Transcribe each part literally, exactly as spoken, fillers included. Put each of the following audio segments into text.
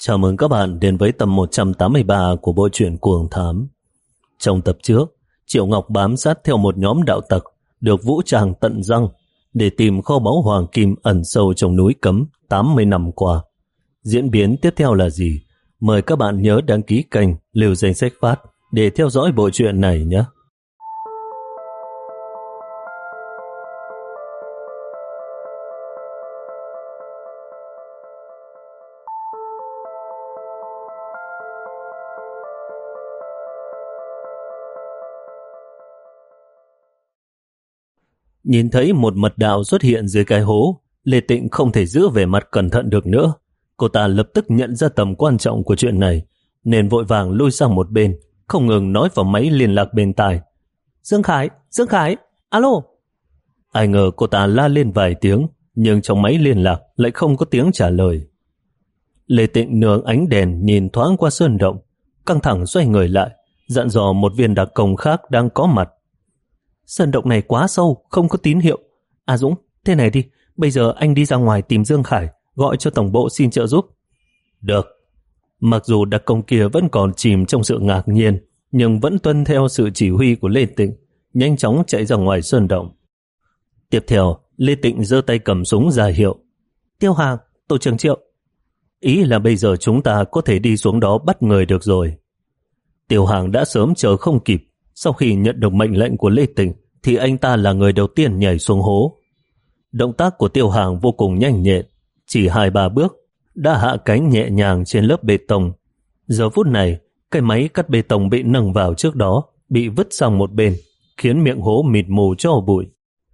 Chào mừng các bạn đến với tập một trăm tám mươi ba của bộ truyện Cuồng Thám. Trong tập trước, Triệu Ngọc bám sát theo một nhóm đạo tặc được vũ trang tận răng để tìm kho báu hoàng kim ẩn sâu trong núi cấm tám mươi năm qua. Diễn biến tiếp theo là gì? Mời các bạn nhớ đăng ký kênh Lưu Danh Sách Phát để theo dõi bộ truyện này nhé. Nhìn thấy một mật đạo xuất hiện dưới cái hố, Lê Tịnh không thể giữ vẻ mặt cẩn thận được nữa. Cô ta lập tức nhận ra tầm quan trọng của chuyện này, nên vội vàng lui sang một bên, không ngừng nói vào máy liên lạc bên tai. Dương Khải, Dương Khải, alo. Ai ngờ cô ta la lên vài tiếng, nhưng trong máy liên lạc lại không có tiếng trả lời. Lê Tịnh nương ánh đèn nhìn thoáng qua sơn động, căng thẳng xoay người lại, dặn dò một viên đặc công khác đang có mặt. Sơn động này quá sâu, không có tín hiệu. À Dũng, thế này đi, bây giờ anh đi ra ngoài tìm Dương Khải, gọi cho tổng bộ xin trợ giúp. Được. Mặc dù đặc công kia vẫn còn chìm trong sự ngạc nhiên, nhưng vẫn tuân theo sự chỉ huy của Lê Tịnh, nhanh chóng chạy ra ngoài sơn động. Tiếp theo, Lê Tịnh giơ tay cầm súng ra hiệu. Tiêu Hàng, Tổ trưởng Triệu. Ý là bây giờ chúng ta có thể đi xuống đó bắt người được rồi. Tiêu Hàng đã sớm chờ không kịp. Sau khi nhận được mệnh lệnh của Lê Tịnh thì anh ta là người đầu tiên nhảy xuống hố. Động tác của Tiêu Hàng vô cùng nhanh nhẹn, chỉ hai ba bước đã hạ cánh nhẹ nhàng trên lớp bê tông. Giờ phút này, cái máy cắt bê tông bị nâng vào trước đó bị vứt sang một bên, khiến miệng hố mịt mù cho bụi.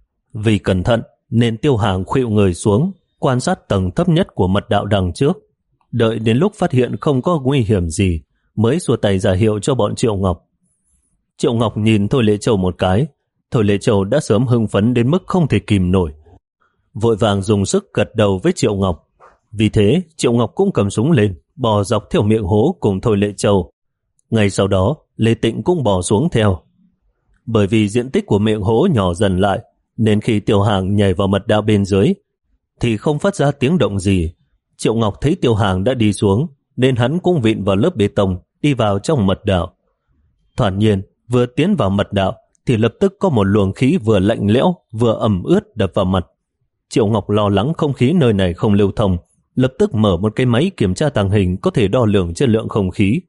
Vì cẩn thận nên Tiêu Hàng khuỵu người xuống, quan sát tầng thấp nhất của mật đạo đằng trước. Đợi đến lúc phát hiện không có nguy hiểm gì mới xua tay ra hiệu cho bọn Triệu Ngọc. Triệu Ngọc nhìn Thôi Lệ Châu một cái. Thôi Lệ Châu đã sớm hưng phấn đến mức không thể kìm nổi, vội vàng dùng sức gật đầu với Triệu Ngọc. Vì thế Triệu Ngọc cũng cầm súng lên, bò dọc theo miệng hố cùng Thôi Lệ Châu. Ngay sau đó Lê Tịnh cũng bò xuống theo. Bởi vì diện tích của miệng hố nhỏ dần lại, nên khi Tiêu Hàng nhảy vào mật đạo bên dưới thì không phát ra tiếng động gì. Triệu Ngọc thấy Tiêu Hàng đã đi xuống, nên hắn cũng vịn vào lớp bê tông đi vào trong mật đạo. Thoạt nhiên, vừa tiến vào mật đạo thì lập tức có một luồng khí vừa lạnh lẽo vừa ẩm ướt đập vào mặt. Triệu Ngọc lo lắng không khí nơi này không lưu thông, lập tức mở một cái máy kiểm tra tàng hình có thể đo lường chất lượng không khí.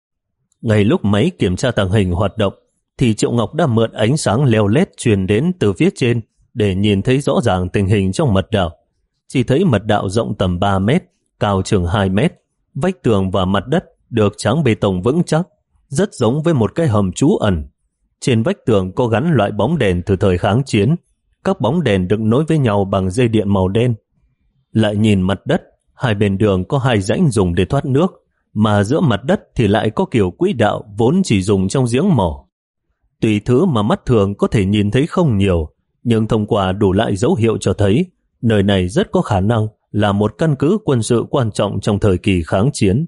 Ngay lúc máy kiểm tra tàng hình hoạt động thì Triệu Ngọc đã mượn ánh sáng leo lét truyền đến từ phía trên để nhìn thấy rõ ràng tình hình trong mật đạo. Chỉ thấy mật đạo rộng tầm ba mét, cao chừng hai mét, vách tường và mặt đất được tráng bê tông vững chắc, rất giống với một cái hầm trú ẩn. Trên vách tường có gắn loại bóng đèn từ thời kháng chiến. Các bóng đèn được nối với nhau bằng dây điện màu đen. Lại nhìn mặt đất, hai bên đường có hai rãnh dùng để thoát nước, mà giữa mặt đất thì lại có kiểu quỹ đạo vốn chỉ dùng trong giếng mỏ. Tùy thứ mà mắt thường có thể nhìn thấy không nhiều, nhưng thông qua đủ loại dấu hiệu cho thấy nơi này rất có khả năng là một căn cứ quân sự quan trọng trong thời kỳ kháng chiến.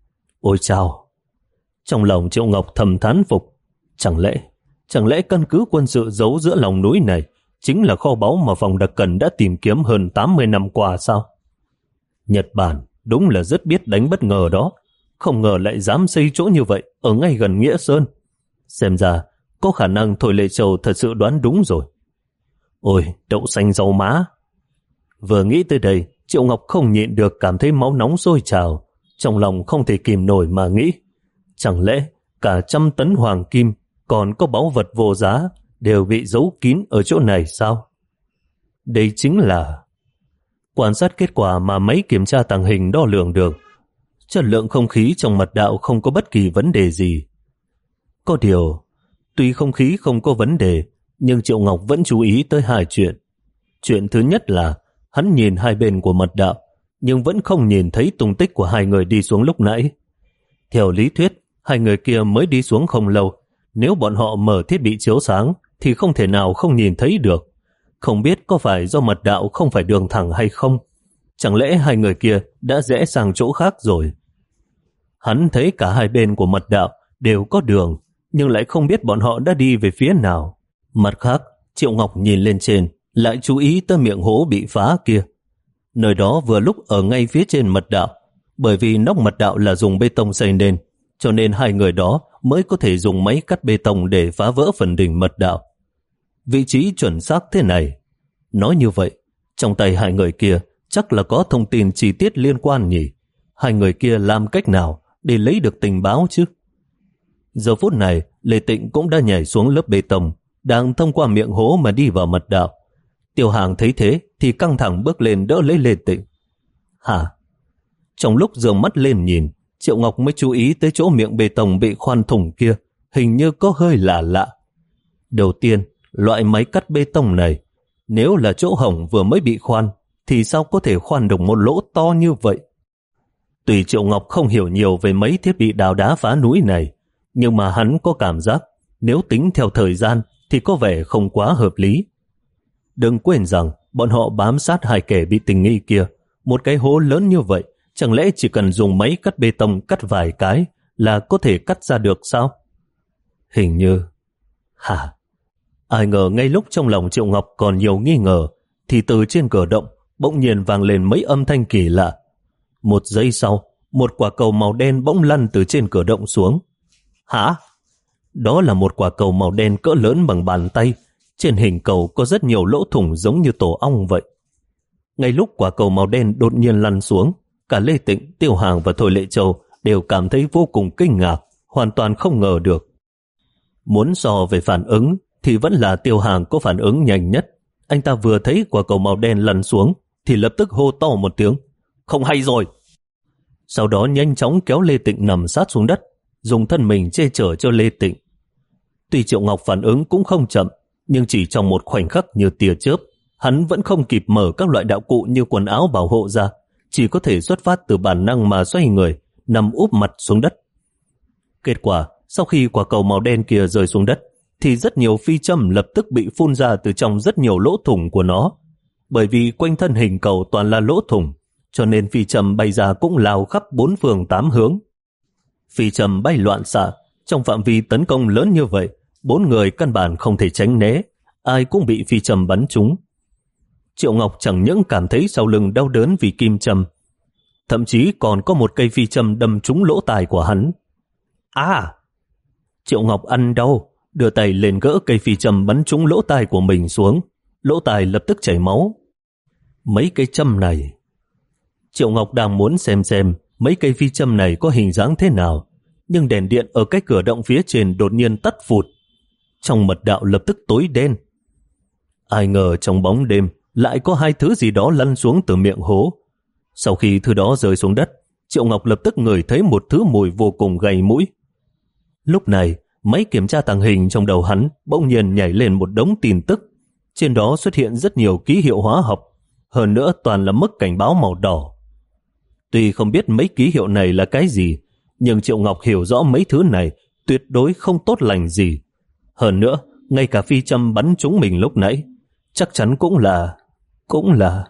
Ôi chao! Trong lòng Triệu Ngọc thầm thán phục. Chẳng lẽ, chẳng lẽ căn cứ quân sự giấu giữa lòng núi này chính là kho báu mà phòng đặc cần đã tìm kiếm hơn tám mươi năm qua sao? Nhật Bản đúng là rất biết đánh bất ngờ đó. Không ngờ lại dám xây chỗ như vậy ở ngay gần Nghĩa Sơn. Xem ra có khả năng Thôi Lệ Châu thật sự đoán đúng rồi. Ôi, đậu xanh rau má! Vừa nghĩ tới đây, Triệu Ngọc không nhịn được cảm thấy máu nóng sôi trào. Trong lòng không thể kìm nổi mà nghĩ, chẳng lẽ cả trăm tấn hoàng kim còn có báu vật vô giá đều bị giấu kín ở chỗ này sao? Đây chính là... Quan sát kết quả mà máy kiểm tra tàng hình đo lường được. Chất lượng không khí trong mật đạo không có bất kỳ vấn đề gì. Có điều, tuy không khí không có vấn đề, nhưng Triệu Ngọc vẫn chú ý tới hai chuyện. Chuyện thứ nhất là hắn nhìn hai bên của mật đạo, nhưng vẫn không nhìn thấy tung tích của hai người đi xuống lúc nãy. Theo lý thuyết, hai người kia mới đi xuống không lâu. Nếu bọn họ mở thiết bị chiếu sáng thì không thể nào không nhìn thấy được. Không biết có phải do mật đạo không phải đường thẳng hay không? Chẳng lẽ hai người kia đã rẽ sang chỗ khác rồi? Hắn thấy cả hai bên của mật đạo đều có đường, nhưng lại không biết bọn họ đã đi về phía nào. Mặt khác, Triệu Ngọc nhìn lên trên, lại chú ý tới miệng hố bị phá kia. Nơi đó vừa lúc ở ngay phía trên mật đạo, Bởi vì nóc mật đạo là dùng bê tông xây nên, cho nên hai người đó mới có thể dùng máy cắt bê tông để phá vỡ phần đỉnh mật đạo. Vị trí chuẩn xác thế này. Nói như vậy, trong tay hai người kia chắc là có thông tin chi tiết liên quan nhỉ. Hai người kia làm cách nào để lấy được tình báo chứ? Giờ phút này, Lê Tịnh cũng đã nhảy xuống lớp bê tông, đang thông qua miệng hố mà đi vào mật đạo. Tiêu Hàng thấy thế thì căng thẳng bước lên đỡ lấy Lê Tịnh. Hả? Trong lúc dường mắt lên nhìn, Triệu Ngọc mới chú ý tới chỗ miệng bê tông bị khoan thủng kia, hình như có hơi lạ lạ. Đầu tiên, loại máy cắt bê tông này, nếu là chỗ hổng vừa mới bị khoan, thì sao có thể khoan được một lỗ to như vậy? Tuy Triệu Ngọc không hiểu nhiều về mấy thiết bị đào đá phá núi này, nhưng mà hắn có cảm giác nếu tính theo thời gian thì có vẻ không quá hợp lý. Đừng quên rằng bọn họ bám sát hai kẻ bị tình nghi kia. Một cái hố lớn như vậy, chẳng lẽ chỉ cần dùng máy cắt bê tông cắt vài cái là có thể cắt ra được sao? Hình như... Hả? Ai ngờ ngay lúc trong lòng Triệu Ngọc còn nhiều nghi ngờ, thì từ trên cửa động bỗng nhiên vang lên mấy âm thanh kỳ lạ. Một giây sau, một quả cầu màu đen bỗng lăn từ trên cửa động xuống. Hả? Đó là một quả cầu màu đen cỡ lớn bằng bàn tay. Trên hình cầu có rất nhiều lỗ thủng giống như tổ ong vậy. Ngay lúc quả cầu màu đen đột nhiên lăn xuống, cả Lê Tịnh, Tiêu Hàng và Thôi Lệ Châu đều cảm thấy vô cùng kinh ngạc, hoàn toàn không ngờ được. Muốn so về phản ứng thì vẫn là Tiêu Hàng có phản ứng nhanh nhất. Anh ta vừa thấy quả cầu màu đen lăn xuống thì lập tức hô to một tiếng, không hay rồi. Sau đó nhanh chóng kéo Lê Tịnh nằm sát xuống đất, dùng thân mình che chở cho Lê Tịnh. Tuy Triệu Ngọc phản ứng cũng không chậm, nhưng chỉ trong một khoảnh khắc như tia chớp, hắn vẫn không kịp mở các loại đạo cụ như quần áo bảo hộ ra, chỉ có thể xuất phát từ bản năng mà xoay người, nằm úp mặt xuống đất. Kết quả, sau khi quả cầu màu đen kia rơi xuống đất, thì rất nhiều phi châm lập tức bị phun ra từ trong rất nhiều lỗ thủng của nó. Bởi vì quanh thân hình cầu toàn là lỗ thủng, cho nên phi châm bay ra cũng lao khắp bốn phương tám hướng. Phi châm bay loạn xạ, trong phạm vi tấn công lớn như vậy, bốn người căn bản không thể tránh né, ai cũng bị phi châm bắn trúng. Triệu Ngọc chẳng những cảm thấy sau lưng đau đớn vì kim châm, thậm chí còn có một cây phi châm đâm trúng lỗ tai của hắn. À! Triệu Ngọc ăn đau, đưa tay lên gỡ cây phi châm bắn trúng lỗ tai của mình xuống, lỗ tai lập tức chảy máu. Mấy cây châm này... Triệu Ngọc đang muốn xem xem mấy cây phi châm này có hình dáng thế nào, nhưng đèn điện ở cái cửa động phía trên đột nhiên tắt phụt. Trong mật đạo lập tức tối đen. Ai ngờ trong bóng đêm lại có hai thứ gì đó lăn xuống từ miệng hố. Sau khi thứ đó rơi xuống đất, Triệu Ngọc lập tức ngửi thấy một thứ mùi vô cùng gay mũi. Lúc này, máy kiểm tra tàng hình trong đầu hắn bỗng nhiên nhảy lên một đống tin tức. Trên đó xuất hiện rất nhiều ký hiệu hóa học, hơn nữa toàn là mức cảnh báo màu đỏ. Tuy không biết mấy ký hiệu này là cái gì, nhưng Triệu Ngọc hiểu rõ mấy thứ này tuyệt đối không tốt lành gì. Hơn nữa, ngay cả phi châm bắn trúng mình lúc nãy, chắc chắn cũng là... cũng là...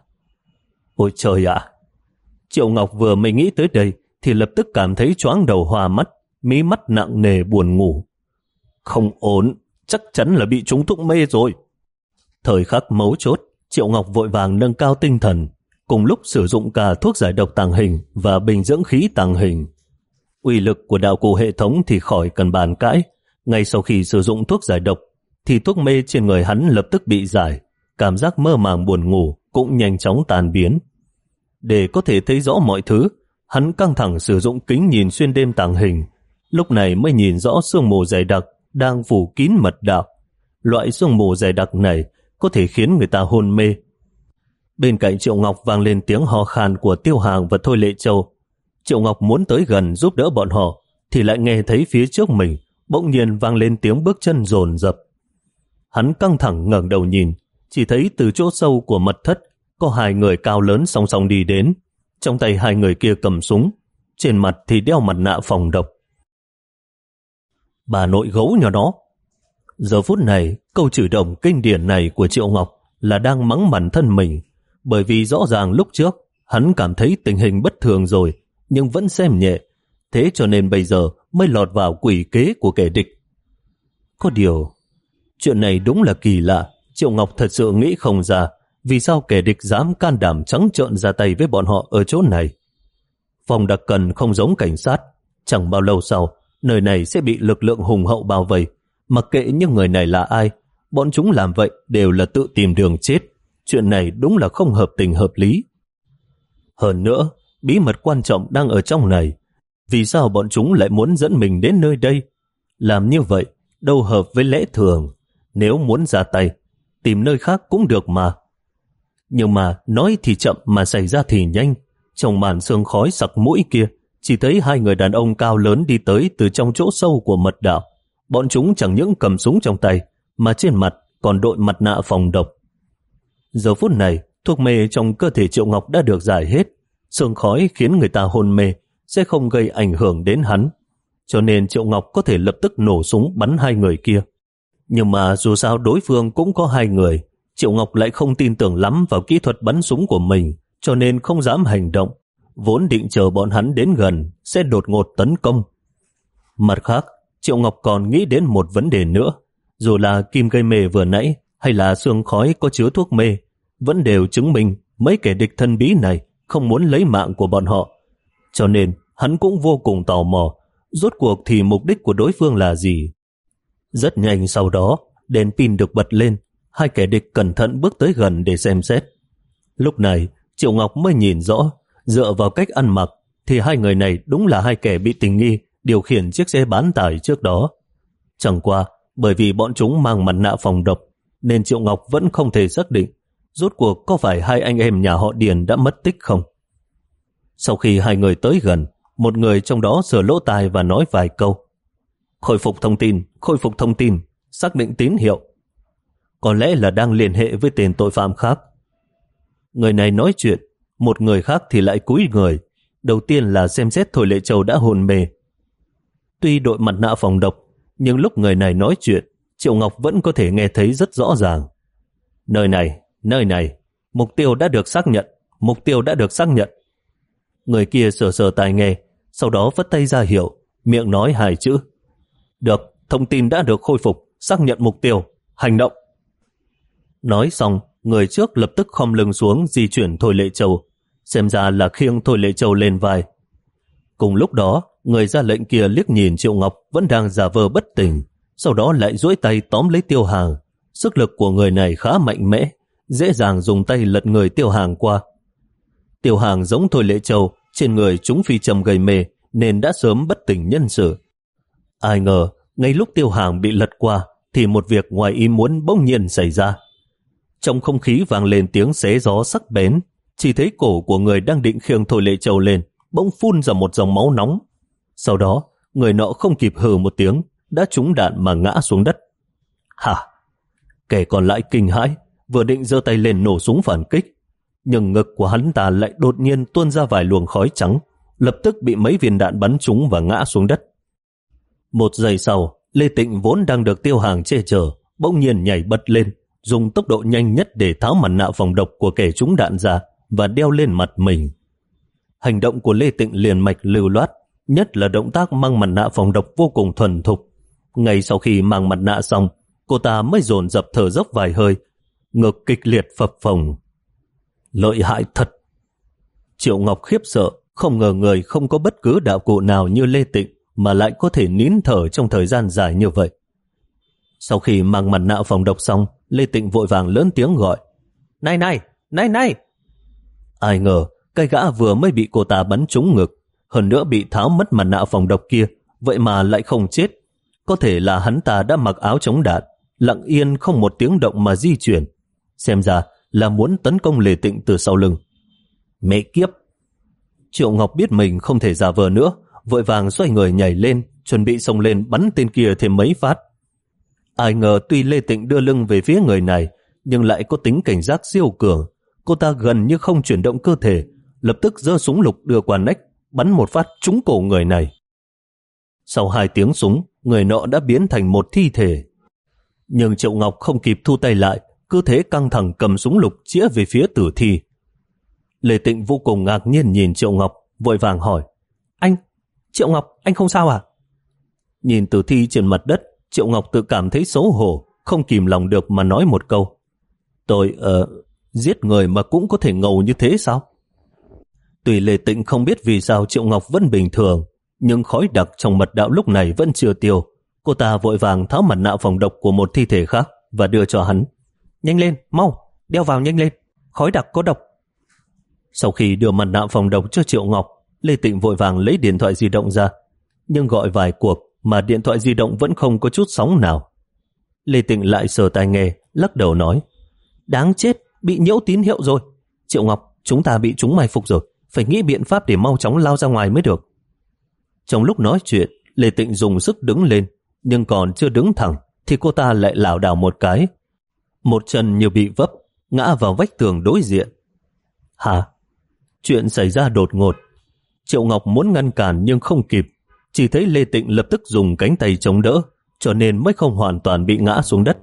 Ôi trời ạ! Triệu Ngọc vừa mới nghĩ tới đây thì lập tức cảm thấy choáng đầu hoa mắt, mí mắt nặng nề buồn ngủ. Không ổn, chắc chắn là bị trúng thuốc mê rồi. Thời khắc mấu chốt, Triệu Ngọc vội vàng nâng cao tinh thần, cùng lúc sử dụng cả thuốc giải độc tàng hình và bình dưỡng khí tàng hình. Uy lực của đạo cụ hệ thống thì khỏi cần bàn cãi. Ngay sau khi sử dụng thuốc giải độc, thì thuốc mê trên người hắn lập tức bị giải, cảm giác mơ màng buồn ngủ cũng nhanh chóng tan biến. Để có thể thấy rõ mọi thứ, hắn căng thẳng sử dụng kính nhìn xuyên đêm tàng hình, lúc này mới nhìn rõ sương mù dày đặc đang phủ kín mật đạo. Loại sương mù dày đặc này có thể khiến người ta hôn mê. Bên cạnh Triệu Ngọc vang lên tiếng ho khan của Tiêu Hàng và Thôi Lệ Châu. Triệu Ngọc muốn tới gần giúp đỡ bọn họ, thì lại nghe thấy phía trước mình bỗng nhiên vang lên tiếng bước chân dồn dập. Hắn căng thẳng ngẩng đầu nhìn, chỉ thấy từ chỗ sâu của mật thất có hai người cao lớn song song đi đến. Trong tay hai người kia cầm súng, trên mặt thì đeo mặt nạ phòng độc. Bà nội gấu nhỏ đó. Giờ phút này, câu chửi đồng kinh điển này của Triệu Ngọc là đang mắng bản thân mình, bởi vì rõ ràng lúc trước hắn cảm thấy tình hình bất thường rồi, nhưng vẫn xem nhẹ, thế cho nên bây giờ mới lọt vào quỷ kế của kẻ địch. Có điều, chuyện này đúng là kỳ lạ, Triệu Ngọc thật sự nghĩ không ra vì sao kẻ địch dám can đảm trắng trợn ra tay với bọn họ ở chỗ này. Phòng đặc cần không giống cảnh sát, chẳng bao lâu sau, nơi này sẽ bị lực lượng hùng hậu bao vây. Mặc kệ những người này là ai, bọn chúng làm vậy đều là tự tìm đường chết. Chuyện này đúng là không hợp tình hợp lý. Hơn nữa, bí mật quan trọng đang ở trong này. Vì sao bọn chúng lại muốn dẫn mình đến nơi đây? Làm như vậy đâu hợp với lẽ thường. Nếu muốn ra tay, tìm nơi khác cũng được mà. Nhưng mà nói thì chậm mà xảy ra thì nhanh. Trong màn sương khói sặc mũi kia, chỉ thấy hai người đàn ông cao lớn đi tới từ trong chỗ sâu của mật đạo. Bọn chúng chẳng những cầm súng trong tay, mà trên mặt còn đội mặt nạ phòng độc. Giờ phút này, thuốc mê trong cơ thể Triệu Ngọc đã được giải hết. Sương khói khiến người ta hôn mê, sẽ không gây ảnh hưởng đến hắn. Cho nên Triệu Ngọc có thể lập tức nổ súng bắn hai người kia. Nhưng mà dù sao đối phương cũng có hai người, Triệu Ngọc lại không tin tưởng lắm vào kỹ thuật bắn súng của mình, cho nên không dám hành động. Vốn định chờ bọn hắn đến gần, sẽ đột ngột tấn công. Mặt khác, Triệu Ngọc còn nghĩ đến một vấn đề nữa. Dù là kim gây mê vừa nãy, hay là sương khói có chứa thuốc mê, vẫn đều chứng minh mấy kẻ địch thân bí này không muốn lấy mạng của bọn họ. Cho nên, hắn cũng vô cùng tò mò, rốt cuộc thì mục đích của đối phương là gì. Rất nhanh sau đó, đèn pin được bật lên, hai kẻ địch cẩn thận bước tới gần để xem xét. Lúc này, Triệu Ngọc mới nhìn rõ, dựa vào cách ăn mặc, thì hai người này đúng là hai kẻ bị tình nghi điều khiển chiếc xe bán tải trước đó. Chẳng qua, bởi vì bọn chúng mang mặt nạ phòng độc, nên Triệu Ngọc vẫn không thể xác định rốt cuộc có phải hai anh em nhà họ Điền đã mất tích không. Sau khi hai người tới gần, một người trong đó sờ lỗ tai và nói vài câu. Khôi phục thông tin, khôi phục thông tin, xác định tín hiệu. Có lẽ là đang liên hệ với tên tội phạm khác. Người này nói chuyện, một người khác thì lại cúi người. Đầu tiên là xem xét Thôi Lệ Châu đã hôn mê. Tuy đội mặt nạ phòng độc, nhưng lúc người này nói chuyện, Triệu Ngọc vẫn có thể nghe thấy rất rõ ràng. Nơi này, nơi này, mục tiêu đã được xác nhận, mục tiêu đã được xác nhận. Người kia sờ sờ tai nghe, sau đó vất tay ra hiệu, miệng nói hai chữ. Được, thông tin đã được khôi phục, xác nhận mục tiêu, hành động. Nói xong, người trước lập tức khom lưng xuống di chuyển Thôi Lệ Châu, xem ra là khiêng Thôi Lệ Châu lên vai. Cùng lúc đó, người ra lệnh kia liếc nhìn Triệu Ngọc vẫn đang giả vờ bất tỉnh, sau đó lại duỗi tay tóm lấy Tiêu Hàng. Sức lực của người này khá mạnh mẽ, dễ dàng dùng tay lật người Tiêu Hàng qua. Tiêu Hàng giống Thôi Lệ Châu, trên người chúng phi châm gây mê nên đã sớm bất tỉnh nhân sự. Ai ngờ, ngay lúc Tiêu Hàng bị lật qua thì một việc ngoài ý muốn bỗng nhiên xảy ra. Trong không khí vang lên tiếng xé gió sắc bén, chỉ thấy cổ của người đang định khiêng Thôi Lệ Châu lên bỗng phun ra một dòng máu nóng. Sau đó, người nọ không kịp hừ một tiếng, đã trúng đạn mà ngã xuống đất. Hả? Kẻ còn lại kinh hãi, vừa định giơ tay lên nổ súng phản kích, nhưng ngực của hắn ta lại đột nhiên tuôn ra vài luồng khói trắng, lập tức bị mấy viên đạn bắn trúng và ngã xuống đất. Một giây sau, Lê Tịnh vốn đang được Tiêu Hàng che chở, bỗng nhiên nhảy bật lên, dùng tốc độ nhanh nhất để tháo mặt nạ phòng độc của kẻ trúng đạn ra và đeo lên mặt mình. Hành động của Lê Tịnh liền mạch lưu loát, nhất là động tác mang mặt nạ phòng độc vô cùng thuần thục. Ngay sau khi mang mặt nạ xong, cô ta mới dồn dập thở dốc vài hơi, ngực kịch liệt phập phồng. Lợi hại thật! Triệu Ngọc khiếp sợ, không ngờ người không có bất cứ đạo cụ nào như Lê Tịnh mà lại có thể nín thở trong thời gian dài như vậy. Sau khi mang mặt nạ phòng độc xong, Lê Tịnh vội vàng lớn tiếng gọi. Này này, này này! Ai ngờ, cái gã vừa mới bị cô ta bắn trúng ngực, hơn nữa bị tháo mất mặt nạ phòng độc kia, vậy mà lại không chết. Có thể là hắn ta đã mặc áo chống đạn, lặng yên không một tiếng động mà di chuyển. Xem ra là muốn tấn công Lê Tịnh từ sau lưng. Mẹ kiếp! Triệu Ngọc biết mình không thể giả vờ nữa, vội vàng xoay người nhảy lên, chuẩn bị xông lên bắn tên kia thêm mấy phát. Ai ngờ tuy Lê Tịnh đưa lưng về phía người này, nhưng lại có tính cảnh giác siêu cường. Cô ta gần như không chuyển động cơ thể, lập tức giơ súng lục đưa qua nách, bắn một phát trúng cổ người này. Sau hai tiếng súng, người nọ đã biến thành một thi thể. Nhưng Triệu Ngọc không kịp thu tay lại, cứ thế căng thẳng cầm súng lục chĩa về phía tử thi. Lê Tịnh vô cùng ngạc nhiên nhìn Triệu Ngọc, vội vàng hỏi. Anh, Triệu Ngọc, anh không sao à? Nhìn tử thi trên mặt đất, Triệu Ngọc tự cảm thấy xấu hổ, không kìm lòng được mà nói một câu. Tôi, ờ, uh, giết người mà cũng có thể ngầu như thế sao? Tuy Lê Tịnh không biết vì sao Triệu Ngọc vẫn bình thường, nhưng khói đặc trong mật đạo lúc này vẫn chưa tiêu. Cô ta vội vàng tháo mặt nạ phòng độc của một thi thể khác và đưa cho hắn. Nhanh lên, mau, đeo vào nhanh lên, khói đặc có độc. Sau khi đưa mặt nạ phòng độc cho Triệu Ngọc, Lê Tịnh vội vàng lấy điện thoại di động ra, nhưng gọi vài cuộc mà điện thoại di động vẫn không có chút sóng nào. Lê Tịnh lại sờ tai nghe, lắc đầu nói, đáng chết, bị nhiễu tín hiệu rồi. Triệu Ngọc, chúng ta bị chúng mai phục rồi, phải nghĩ biện pháp để mau chóng lao ra ngoài mới được. Trong lúc nói chuyện, Lê Tịnh dùng sức đứng lên, nhưng còn chưa đứng thẳng thì cô ta lại lảo đảo một cái. Một chân như bị vấp, ngã vào vách tường đối diện. Hả? Chuyện xảy ra đột ngột. Triệu Ngọc muốn ngăn cản nhưng không kịp, chỉ thấy Lê Tịnh lập tức dùng cánh tay chống đỡ, cho nên mới không hoàn toàn bị ngã xuống đất.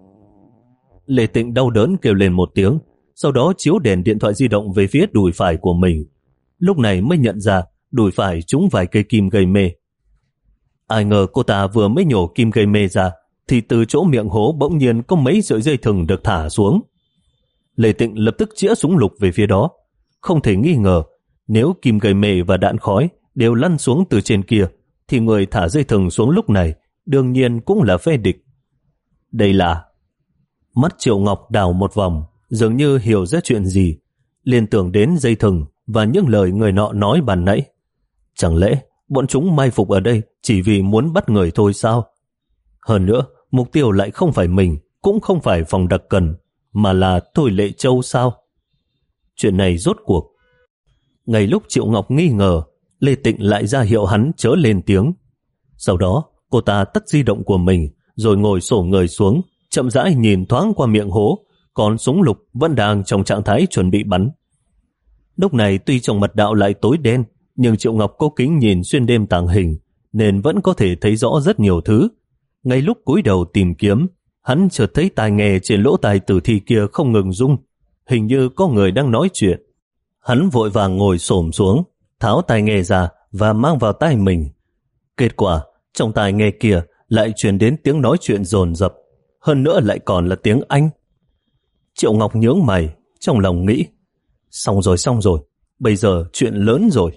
Lê Tịnh đau đớn kêu lên một tiếng, sau đó chiếu đèn điện thoại di động về phía đùi phải của mình. Lúc này mới nhận ra đùi phải trúng vài cây kim gây mê. Ai ngờ cô ta vừa mới nhổ kim gây mê ra, thì từ chỗ miệng hố bỗng nhiên có mấy sợi dây thừng được thả xuống. Lê Tịnh lập tức chĩa súng lục về phía đó. Không thể nghi ngờ, nếu kim gây mê và đạn khói đều lăn xuống từ trên kia, thì người thả dây thừng xuống lúc này đương nhiên cũng là phe địch. Đây là... Mắt Triệu Ngọc đảo một vòng, dường như hiểu ra chuyện gì, liên tưởng đến dây thừng và những lời người nọ nói bàn nãy. Chẳng lẽ bọn chúng mai phục ở đây chỉ vì muốn bắt người thôi sao? Hơn nữa, mục tiêu lại không phải mình, cũng không phải phòng đặc cần, mà là Thôi Lệ Châu sao? Chuyện này rốt cuộc. Ngay lúc Triệu Ngọc nghi ngờ, Lê Tịnh lại ra hiệu hắn chớ lên tiếng. Sau đó, cô ta tắt di động của mình, rồi ngồi xổm người xuống, chậm rãi nhìn thoáng qua miệng hố, còn súng lục vẫn đang trong trạng thái chuẩn bị bắn. Lúc này tuy trong mật đạo lại tối đen, nhưng Triệu Ngọc có kính nhìn xuyên đêm tàng hình, nên vẫn có thể thấy rõ rất nhiều thứ. Ngay lúc cúi đầu tìm kiếm, hắn chợt thấy tai nghe trên lỗ tai tử thi kia không ngừng rung, hình như có người đang nói chuyện. Hắn vội vàng ngồi xổm xuống, tháo tai nghe ra và mang vào tai mình. Kết quả, trong tai nghe kia lại truyền đến tiếng nói chuyện dồn dập, hơn nữa lại còn là tiếng Anh. Triệu Ngọc nhướng mày, trong lòng nghĩ, xong rồi xong rồi, bây giờ chuyện lớn rồi.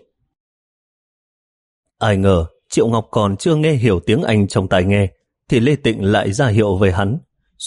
Ai ngờ, Triệu Ngọc còn chưa nghe hiểu tiếng Anh trong tai nghe, thì Lê Tịnh lại ra hiệu về hắn.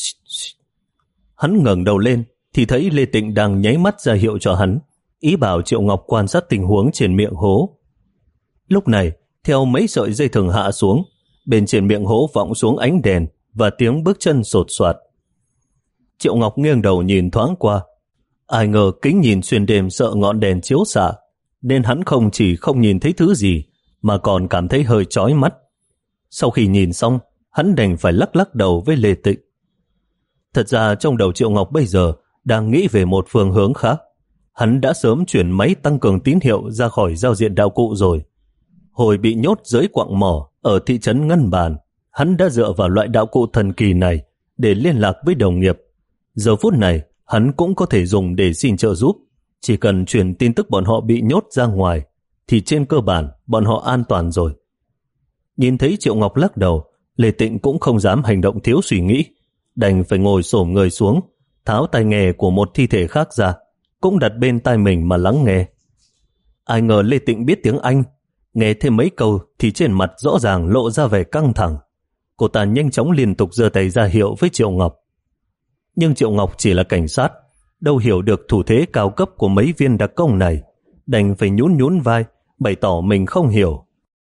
Hắn ngẩng đầu lên, thì thấy Lê Tịnh đang nháy mắt ra hiệu cho hắn, ý bảo Triệu Ngọc quan sát tình huống trên miệng hố. Lúc này, theo mấy sợi dây thừng hạ xuống, bên trên miệng hố vọng xuống ánh đèn và tiếng bước chân sột soạt. Triệu Ngọc nghiêng đầu nhìn thoáng qua. Ai ngờ kính nhìn xuyên đêm sợ ngọn đèn chiếu xạ, nên hắn không chỉ không nhìn thấy thứ gì, mà còn cảm thấy hơi chói mắt. Sau khi nhìn xong, hắn đành phải lắc lắc đầu với Lê Tịnh. Thật ra trong đầu Triệu Ngọc bây giờ đang nghĩ về một phương hướng khác. Hắn đã sớm chuyển máy tăng cường tín hiệu ra khỏi giao diện đạo cụ rồi. Hồi bị nhốt dưới quặng mỏ ở thị trấn Ngân Bàn, hắn đã dựa vào loại đạo cụ thần kỳ này để liên lạc với đồng nghiệp. Giờ phút này, hắn cũng có thể dùng để xin trợ giúp. Chỉ cần truyền tin tức bọn họ bị nhốt ra ngoài, thì trên cơ bản bọn họ an toàn rồi. Nhìn thấy Triệu Ngọc lắc đầu, Lê Tịnh cũng không dám hành động thiếu suy nghĩ, đành phải ngồi xổm người xuống, tháo tai nghe của một thi thể khác ra, cũng đặt bên tai mình mà lắng nghe. Ai ngờ Lê Tịnh biết tiếng Anh, nghe thêm mấy câu thì trên mặt rõ ràng lộ ra vẻ căng thẳng. Cô ta nhanh chóng liên tục giơ tay ra hiệu với Triệu Ngọc. Nhưng Triệu Ngọc chỉ là cảnh sát, đâu hiểu được thủ thế cao cấp của mấy viên đặc công này, đành phải nhún nhún vai, bày tỏ mình không hiểu.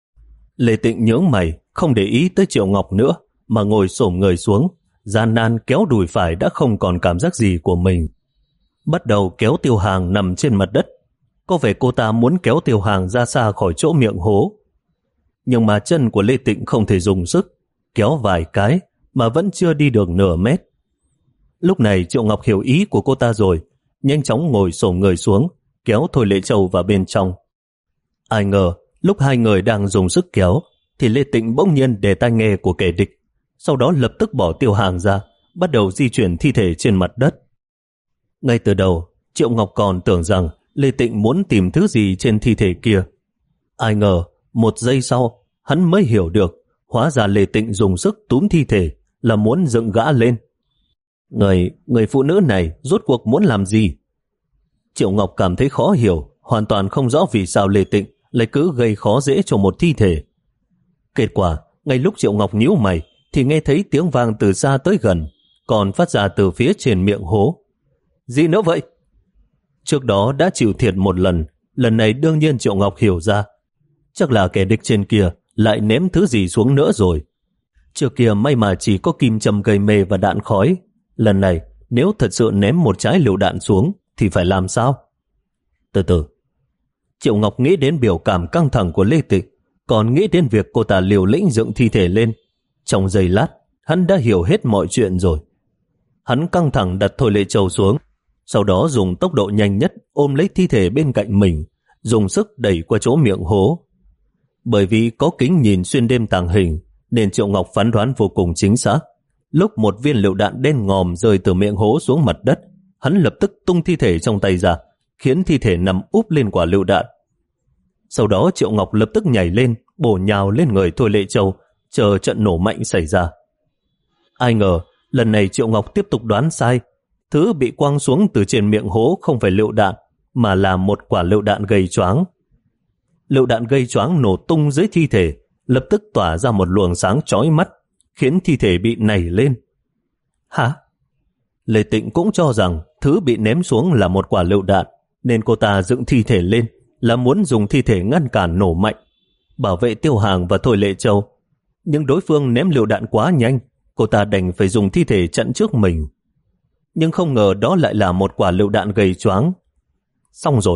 Lê Tịnh nhướng mày, không để ý tới Triệu Ngọc nữa, mà ngồi xổm người xuống, gian nan kéo đùi phải đã không còn cảm giác gì của mình. Bắt đầu kéo Tiêu Hàng nằm trên mặt đất. Có vẻ cô ta muốn kéo Tiêu Hàng ra xa khỏi chỗ miệng hố. Nhưng mà chân của Lê Tịnh không thể dùng sức, kéo vài cái mà vẫn chưa đi được nửa mét. Lúc này Triệu Ngọc hiểu ý của cô ta rồi, nhanh chóng ngồi xổm người xuống, kéo Thôi Lệ Châu vào bên trong. Ai ngờ, lúc hai người đang dùng sức kéo, thì Lê Tịnh bỗng nhiên để tai nghe của kẻ địch, sau đó lập tức bỏ Tiêu Hàng ra, bắt đầu di chuyển thi thể trên mặt đất. Ngay từ đầu, Triệu Ngọc còn tưởng rằng Lê Tịnh muốn tìm thứ gì trên thi thể kia. Ai ngờ, một giây sau, hắn mới hiểu được, hóa ra Lê Tịnh dùng sức túm thi thể là muốn dựng gã lên. Người, người phụ nữ này rốt cuộc muốn làm gì? Triệu Ngọc cảm thấy khó hiểu, hoàn toàn không rõ vì sao Lê Tịnh lại cứ gây khó dễ cho một thi thể. Kết quả, ngay lúc Triệu Ngọc nhíu mày thì nghe thấy tiếng vang từ xa tới gần, còn phát ra từ phía trên miệng hố. Gì nữa vậy? Trước đó đã chịu thiệt một lần, lần này đương nhiên Triệu Ngọc hiểu ra. Chắc là kẻ địch trên kia lại ném thứ gì xuống nữa rồi. Trước kia may mà chỉ có kim châm gây mê và đạn khói. Lần này nếu thật sự ném một trái lựu đạn xuống thì phải làm sao? Từ từ, Triệu Ngọc nghĩ đến biểu cảm căng thẳng của Lê Tịnh, còn nghĩ đến việc cô ta liều lĩnh dựng thi thể lên. Trong giây lát, hắn đã hiểu hết mọi chuyện rồi. Hắn căng thẳng đặt Thôi Lệ Châu xuống, sau đó dùng tốc độ nhanh nhất ôm lấy thi thể bên cạnh mình, dùng sức đẩy qua chỗ miệng hố. Bởi vì có kính nhìn xuyên đêm tàng hình, nên Triệu Ngọc phán đoán vô cùng chính xác. Lúc một viên lựu đạn đen ngòm rơi từ miệng hố xuống mặt đất, hắn lập tức tung thi thể trong tay ra, khiến thi thể nằm úp lên quả lựu đạn. Sau đó Triệu Ngọc lập tức nhảy lên, bổ nhào lên người Thôi Lệ Châu, chờ trận nổ mạnh xảy ra. Ai ngờ, lần này Triệu Ngọc tiếp tục đoán sai. Thứ bị quăng xuống từ trên miệng hố không phải lựu đạn, mà là một quả lựu đạn gây choáng. Lựu đạn gây choáng nổ tung dưới thi thể, lập tức tỏa ra một luồng sáng chói mắt, khiến thi thể bị nảy lên. Hả? Lê Tịnh cũng cho rằng thứ bị ném xuống là một quả lựu đạn, nên cô ta dựng thi thể lên là muốn dùng thi thể ngăn cản nổ mạnh, bảo vệ Tiêu Hàng và Thôi Lệ Châu. Nhưng đối phương ném lựu đạn quá nhanh, cô ta đành phải dùng thi thể chặn trước mình. Nhưng không ngờ đó lại là một quả lựu đạn gây choáng. Xong rồi.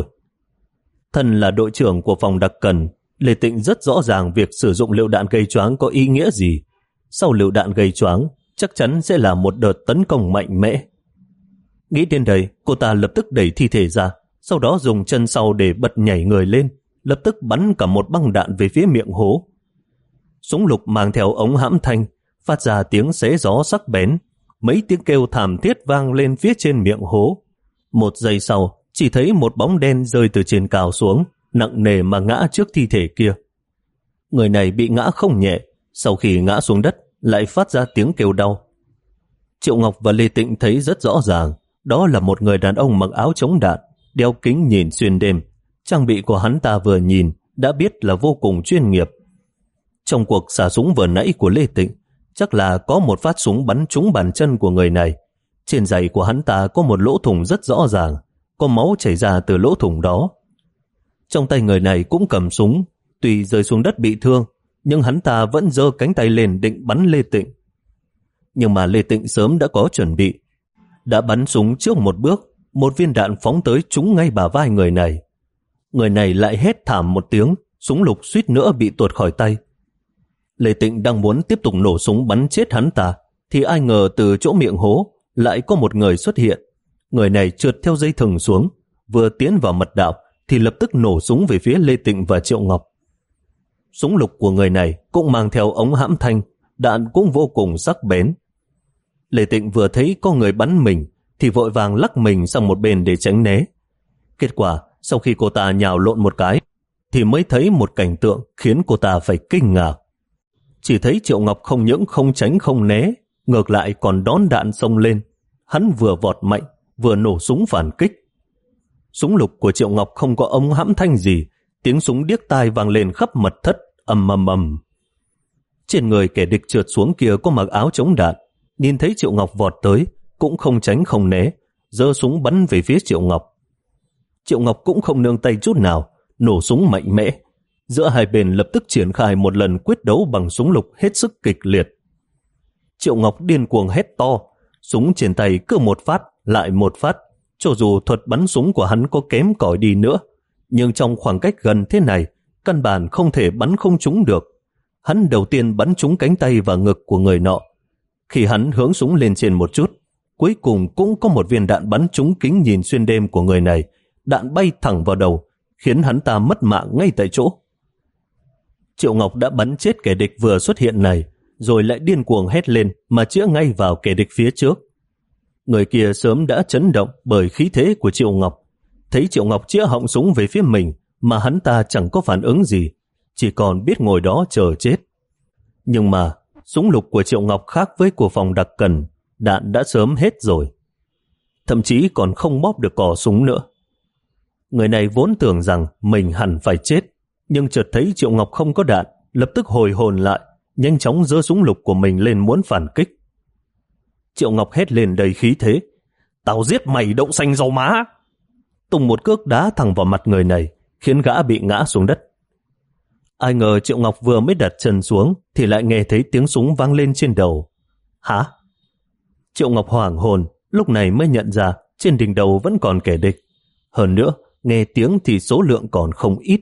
Thân là đội trưởng của phòng đặc cần, Lê Tịnh rất rõ ràng việc sử dụng lựu đạn gây choáng có ý nghĩa gì. Sau lựu đạn gây choáng, chắc chắn sẽ là một đợt tấn công mạnh mẽ. Nghĩ đến đây, cô ta lập tức đẩy thi thể ra, sau đó dùng chân sau để bật nhảy người lên, lập tức bắn cả một băng đạn về phía miệng hố. Súng lục mang theo ống hãm thanh, phát ra tiếng xé gió sắc bén, mấy tiếng kêu thảm thiết vang lên phía trên miệng hố. Một giây sau, chỉ thấy một bóng đen rơi từ trên cao xuống, nặng nề mà ngã trước thi thể kia. Người này bị ngã không nhẹ, sau khi ngã xuống đất lại phát ra tiếng kêu đau. Triệu Ngọc và Lê Tịnh thấy rất rõ ràng, đó là một người đàn ông mặc áo chống đạn, đeo kính nhìn xuyên đêm. Trang bị của hắn ta vừa nhìn đã biết là vô cùng chuyên nghiệp. Trong cuộc xả súng vừa nãy của Lê Tịnh, chắc là có một phát súng bắn trúng bàn chân của người này. Trên giày của hắn ta có một lỗ thủng rất rõ ràng, có máu chảy ra từ lỗ thủng đó. Trong tay người này cũng cầm súng, tuy rơi xuống đất bị thương, nhưng hắn ta vẫn giơ cánh tay lên định bắn Lê Tịnh. Nhưng mà Lê Tịnh sớm đã có chuẩn bị, đã bắn súng trước một bước, một viên đạn phóng tới trúng ngay bả vai người này. Người này lại hét thảm một tiếng, súng lục suýt nữa bị tuột khỏi tay. Lê Tịnh đang muốn tiếp tục nổ súng bắn chết hắn ta, thì ai ngờ từ chỗ miệng hố lại có một người xuất hiện. Người này trượt theo dây thừng xuống, vừa tiến vào mật đạo thì lập tức nổ súng về phía Lê Tịnh và Triệu Ngọc. Súng lục của người này cũng mang theo ống hãm thanh, đạn cũng vô cùng sắc bén. Lê Tịnh vừa thấy có người bắn mình thì vội vàng lắc mình sang một bên để tránh né. Kết quả sau khi cô ta nhào lộn một cái thì mới thấy một cảnh tượng khiến cô ta phải kinh ngạc. Chỉ thấy Triệu Ngọc không những không tránh không né, ngược lại còn đón đạn xông lên. Hắn vừa vọt mạnh, vừa nổ súng phản kích. Súng lục của Triệu Ngọc không có ống hãm thanh gì, tiếng súng điếc tai vang lên khắp mật thất, ầm ầm ầm. Trên người kẻ địch trượt xuống kia có mặc áo chống đạn, nhìn thấy Triệu Ngọc vọt tới, cũng không tránh không né, giơ súng bắn về phía Triệu Ngọc. Triệu Ngọc cũng không nương tay chút nào, nổ súng mạnh mẽ. Giữa hai bên lập tức triển khai một lần quyết đấu bằng súng lục hết sức kịch liệt. Triệu Ngọc điên cuồng hét to, súng trên tay cứ một phát lại một phát. Cho dù thuật bắn súng của hắn có kém cỏi đi nữa, nhưng trong khoảng cách gần thế này, căn bản không thể bắn không trúng được. Hắn đầu tiên bắn trúng cánh tay và ngực của người nọ. Khi hắn hướng súng lên trên một chút, cuối cùng cũng có một viên đạn bắn trúng kính nhìn xuyên đêm của người này. Đạn bay thẳng vào đầu, khiến hắn ta mất mạng ngay tại chỗ. Triệu Ngọc đã bắn chết kẻ địch vừa xuất hiện này, rồi lại điên cuồng hét lên mà chĩa ngay vào kẻ địch phía trước. Người kia sớm đã chấn động bởi khí thế của Triệu Ngọc. Thấy Triệu Ngọc chĩa họng súng về phía mình mà hắn ta chẳng có phản ứng gì, chỉ còn biết ngồi đó chờ chết. Nhưng mà súng lục của Triệu Ngọc khác với của phòng đặc cần, đạn đã sớm hết rồi. Thậm chí còn không bóp được cò súng nữa. Người này vốn tưởng rằng mình hẳn phải chết, nhưng chợt thấy Triệu Ngọc không có đạn, lập tức hồi hồn lại, nhanh chóng giơ súng lục của mình lên muốn phản kích. Triệu Ngọc hét lên đầy khí thế, tao giết mày đậu xanh rau má. Tung một cước đá thẳng vào mặt người này, khiến gã bị ngã xuống đất. Ai ngờ Triệu Ngọc vừa mới đặt chân xuống thì lại nghe thấy tiếng súng vang lên trên đầu. Hả? Triệu Ngọc hoảng hồn, lúc này mới nhận ra trên đỉnh đầu vẫn còn kẻ địch. Hơn nữa, nghe tiếng thì số lượng còn không ít.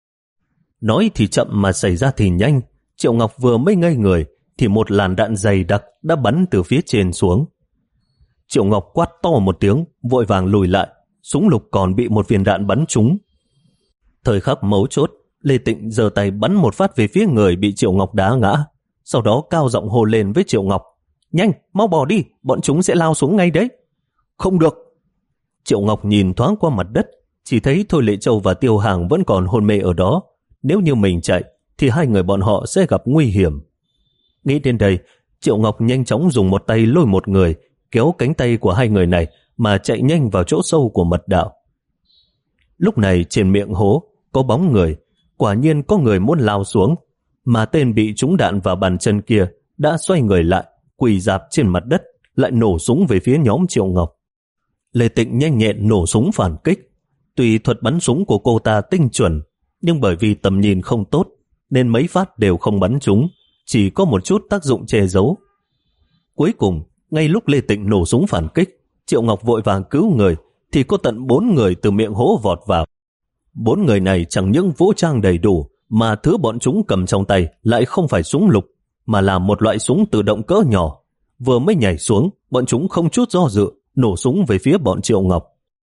Nói thì chậm mà xảy ra thì nhanh. Triệu Ngọc vừa mới ngây người thì một làn đạn dày đặc đã bắn từ phía trên xuống. Triệu Ngọc quát to một tiếng, vội vàng lùi lại. Súng lục còn bị một viên đạn bắn trúng. Thời khắc mấu chốt, Lê Tịnh giơ tay bắn một phát về phía người bị Triệu Ngọc đá ngã. Sau đó cao giọng hô lên với Triệu Ngọc, nhanh, mau bỏ đi, bọn chúng sẽ lao xuống ngay đấy. Không được. Triệu Ngọc nhìn thoáng qua mặt đất, chỉ thấy Thôi Lệ Châu và Tiêu Hàng vẫn còn hôn mê ở đó. Nếu như mình chạy thì hai người bọn họ sẽ gặp nguy hiểm. Nghĩ đến đây, Triệu Ngọc nhanh chóng dùng một tay lôi một người, kéo cánh tay của hai người này mà chạy nhanh vào chỗ sâu của mật đạo. Lúc này trên miệng hố có bóng người, quả nhiên có người muốn lao xuống, mà tên bị trúng đạn vào bàn chân kia đã xoay người lại, quỳ rạp trên mặt đất, lại nổ súng về phía nhóm Triệu Ngọc. Lê Tịnh nhanh nhẹn nổ súng phản kích. Tuy thuật bắn súng của cô ta tinh chuẩn, nhưng bởi vì tầm nhìn không tốt nên mấy phát đều không bắn trúng, chỉ có một chút tác dụng che giấu. Cuối cùng, ngay lúc Lê Tịnh nổ súng phản kích, Triệu Ngọc vội vàng cứu người, thì có tận bốn người từ miệng hố vọt vào. Bốn người này chẳng những vũ trang đầy đủ, mà thứ bọn chúng cầm trong tay lại không phải súng lục, mà là một loại súng tự động cỡ nhỏ. Vừa mới nhảy xuống, bọn chúng không chút do dự, nổ súng về phía bọn Triệu Ngọc.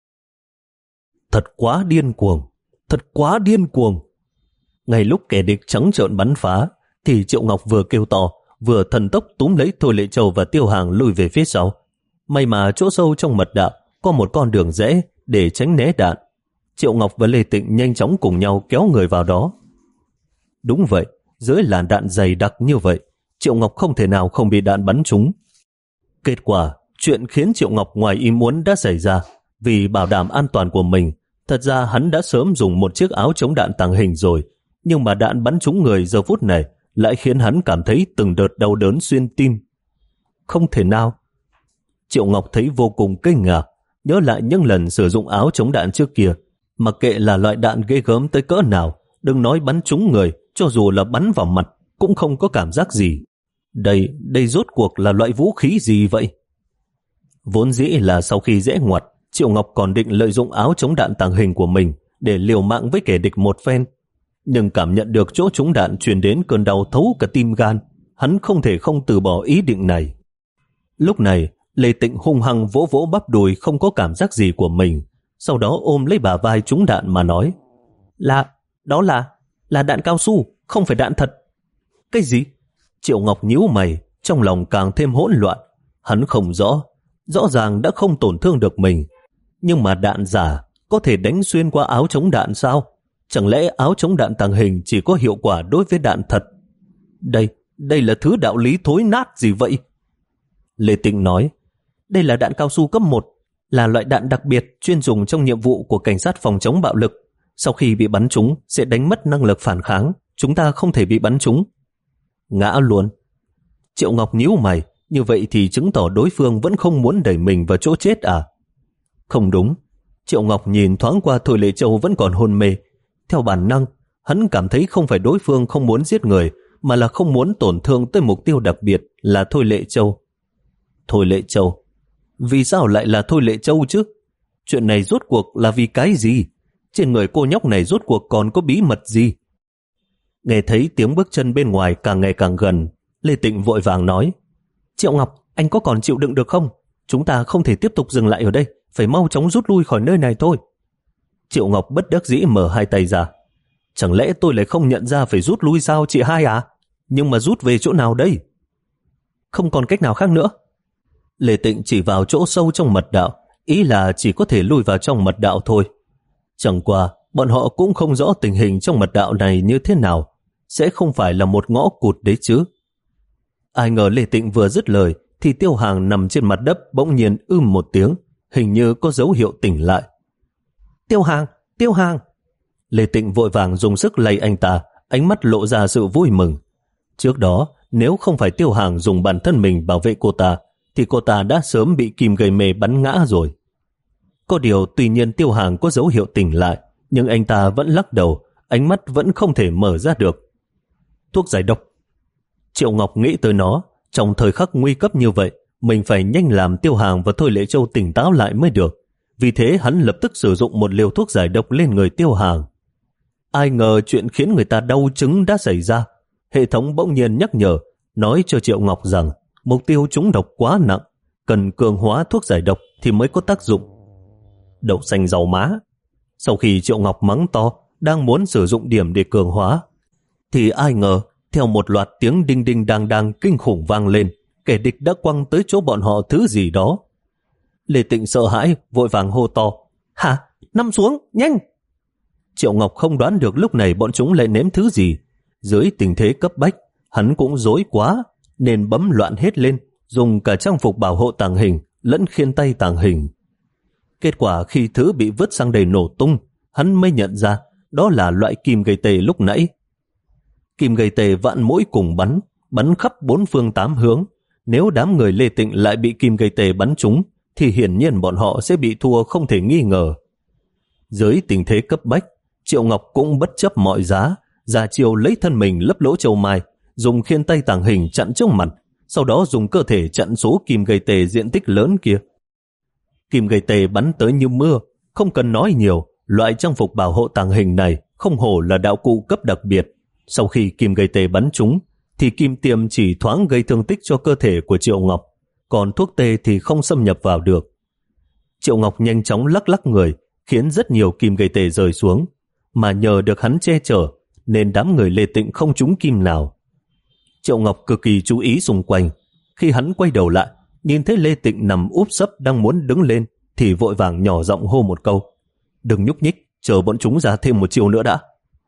Thật quá điên cuồng, thật quá điên cuồng. Ngay lúc kẻ địch trắng trợn bắn phá, thì Triệu Ngọc vừa kêu to, vừa thần tốc túm lấy Thôi Lệ Châu và Tiêu Hàng lùi về phía sau. May mà chỗ sâu trong mật đạo có một con đường rẽ để tránh né đạn. Triệu Ngọc và Lê Tịnh nhanh chóng cùng nhau kéo người vào đó. Đúng vậy, dưới làn đạn dày đặc như vậy, Triệu Ngọc không thể nào không bị đạn bắn trúng. Kết quả, chuyện khiến Triệu Ngọc ngoài ý muốn đã xảy ra. Vì bảo đảm an toàn của mình, thật ra hắn đã sớm dùng một chiếc áo chống đạn tàng hình rồi, nhưng mà đạn bắn trúng người giờ phút này lại khiến hắn cảm thấy từng đợt đau đớn xuyên tim. Không thể nào. Triệu Ngọc thấy vô cùng kinh ngạc, nhớ lại những lần sử dụng áo chống đạn trước kia, mặc kệ là loại đạn ghê gớm tới cỡ nào, đừng nói bắn trúng người, cho dù là bắn vào mặt cũng không có cảm giác gì. Đây, đây rốt cuộc là loại vũ khí gì vậy? Vốn dĩ là sau khi dễ ngoặt, Triệu Ngọc còn định lợi dụng áo chống đạn tàng hình của mình để liều mạng với kẻ địch một phen. Nhưng cảm nhận được chỗ trúng đạn truyền đến cơn đau thấu cả tim gan, hắn không thể không từ bỏ ý định này. Lúc này, Lê Tịnh hung hăng vỗ vỗ bắp đùi không có cảm giác gì của mình, sau đó ôm lấy bả vai trúng đạn mà nói, Là, đó là, là đạn cao su, không phải đạn thật. Cái gì? Triệu Ngọc nhíu mày, trong lòng càng thêm hỗn loạn. Hắn không rõ, rõ ràng đã không tổn thương được mình, nhưng mà đạn giả có thể đánh xuyên qua áo chống đạn sao? Chẳng lẽ áo chống đạn tàng hình chỉ có hiệu quả đối với đạn thật? Đây, đây là thứ đạo lý thối nát gì vậy? Lê Tịnh nói, đây là đạn cao su cấp một, là loại đạn đặc biệt chuyên dùng trong nhiệm vụ của cảnh sát phòng chống bạo lực. Sau khi bị bắn trúng sẽ đánh mất năng lực phản kháng, chúng ta không thể bị bắn trúng. Ngã luôn. Triệu Ngọc nhíu mày, như vậy thì chứng tỏ đối phương vẫn không muốn đẩy mình vào chỗ chết à? Không đúng. Triệu Ngọc nhìn thoáng qua Thôi Lệ Châu vẫn còn hôn mê. Theo bản năng, hắn cảm thấy không phải đối phương không muốn giết người, mà là không muốn tổn thương tới mục tiêu đặc biệt là Thôi Lệ Châu. Thôi Lệ Châu? Vì sao lại là Thôi Lệ Châu chứ? Chuyện này rốt cuộc là vì cái gì? Trên người cô nhóc này rốt cuộc còn có bí mật gì? Nghe thấy tiếng bước chân bên ngoài càng ngày càng gần, Lê Tịnh vội vàng nói, Triệu Ngọc, anh có còn chịu đựng được không? Chúng ta không thể tiếp tục dừng lại ở đây, phải mau chóng rút lui khỏi nơi này thôi. Triệu Ngọc bất đắc dĩ mở hai tay ra. Chẳng lẽ tôi lại không nhận ra phải rút lui sao chị hai à? Nhưng mà rút về chỗ nào đây? Không còn cách nào khác nữa. Lê Tịnh chỉ vào chỗ sâu trong mật đạo, ý là chỉ có thể lui vào trong mật đạo thôi. Chẳng qua, bọn họ cũng không rõ tình hình trong mật đạo này như thế nào, sẽ không phải là một ngõ cụt đấy chứ. Ai ngờ Lê Tịnh vừa dứt lời, thì Tiêu Hàng nằm trên mặt đất bỗng nhiên ưm một tiếng, hình như có dấu hiệu tỉnh lại. Tiêu Hàng, Tiêu Hàng! Lê Tịnh vội vàng dùng sức lay anh ta, ánh mắt lộ ra sự vui mừng. Trước đó, nếu không phải Tiêu Hàng dùng bản thân mình bảo vệ cô ta, thì cô ta đã sớm bị kim gây mê bắn ngã rồi. Có điều tuy nhiên Tiêu Hàng có dấu hiệu tỉnh lại, nhưng anh ta vẫn lắc đầu, ánh mắt vẫn không thể mở ra được. Thuốc giải độc. Triệu Ngọc nghĩ tới nó, trong thời khắc nguy cấp như vậy, mình phải nhanh làm Tiêu Hàng và Thôi Lệ Châu tỉnh táo lại mới được. Vì thế hắn lập tức sử dụng một liều thuốc giải độc lên người Tiêu Hàng. Ai ngờ chuyện khiến người ta đau chứng đã xảy ra. Hệ thống bỗng nhiên nhắc nhở, nói cho Triệu Ngọc rằng mục tiêu trúng độc quá nặng, cần cường hóa thuốc giải độc thì mới có tác dụng. Đậu xanh rau má. Sau khi Triệu Ngọc mắng to, đang muốn sử dụng điểm để cường hóa, thì ai ngờ theo một loạt tiếng đinh đinh đang đang kinh khủng vang lên, kẻ địch đã quăng tới chỗ bọn họ thứ gì đó. Lê Tịnh sợ hãi, vội vàng hô to, hả? Nằm xuống, nhanh! Triệu Ngọc không đoán được lúc này bọn chúng lại ném thứ gì. Dưới tình thế cấp bách, hắn cũng rối quá, nên bấm loạn hết lên, dùng cả trang phục bảo hộ tàng hình lẫn khiên tay tàng hình. Kết quả khi thứ bị vứt sang đầy nổ tung, hắn mới nhận ra đó là loại kim gây tê lúc nãy. Kim gây tê vạn mũi cùng bắn, bắn khắp bốn phương tám hướng. Nếu đám người Lê Tịnh lại bị kim gây tê bắn trúng, thì hiển nhiên bọn họ sẽ bị thua không thể nghi ngờ. Dưới tình thế cấp bách, Triệu Ngọc cũng bất chấp mọi giá, ra chiều lấy thân mình lấp lỗ châu mai, dùng khiên tay tàng hình chặn trước mặt, sau đó dùng cơ thể chặn số kim gây tê diện tích lớn kia. Kim gây tê bắn tới như mưa, không cần nói nhiều, loại trang phục bảo hộ tàng hình này không hổ là đạo cụ cấp đặc biệt. Sau khi kim gây tê bắn trúng, thì kim tiêm chỉ thoáng gây thương tích cho cơ thể của Triệu Ngọc, còn thuốc tê thì không xâm nhập vào được. Triệu Ngọc nhanh chóng lắc lắc người, khiến rất nhiều kim gây tê rơi xuống, mà nhờ được hắn che chở, nên đám người Lê Tịnh không trúng kim nào. Triệu Ngọc cực kỳ chú ý xung quanh. Khi hắn quay đầu lại, nhìn thấy Lê Tịnh nằm úp sấp đang muốn đứng lên, thì vội vàng nhỏ giọng hô một câu, đừng nhúc nhích, chờ bọn chúng ra thêm một chiều nữa đã.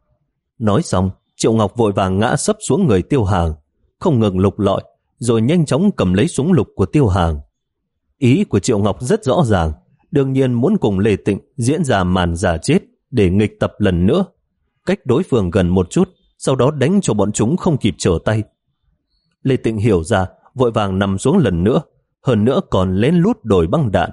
Nói xong, Triệu Ngọc vội vàng ngã sấp xuống người Tiêu Hàng, không ngừng lục lọi, rồi nhanh chóng cầm lấy súng lục của Tiêu Hàng. Ý của Triệu Ngọc rất rõ ràng, đương nhiên muốn cùng Lê Tịnh diễn ra màn giả chết để nghịch tập lần nữa, cách đối phương gần một chút, sau đó đánh cho bọn chúng không kịp trở tay. Lê Tịnh hiểu ra, vội vàng nằm xuống lần nữa, hơn nữa còn lén lút đổi băng đạn.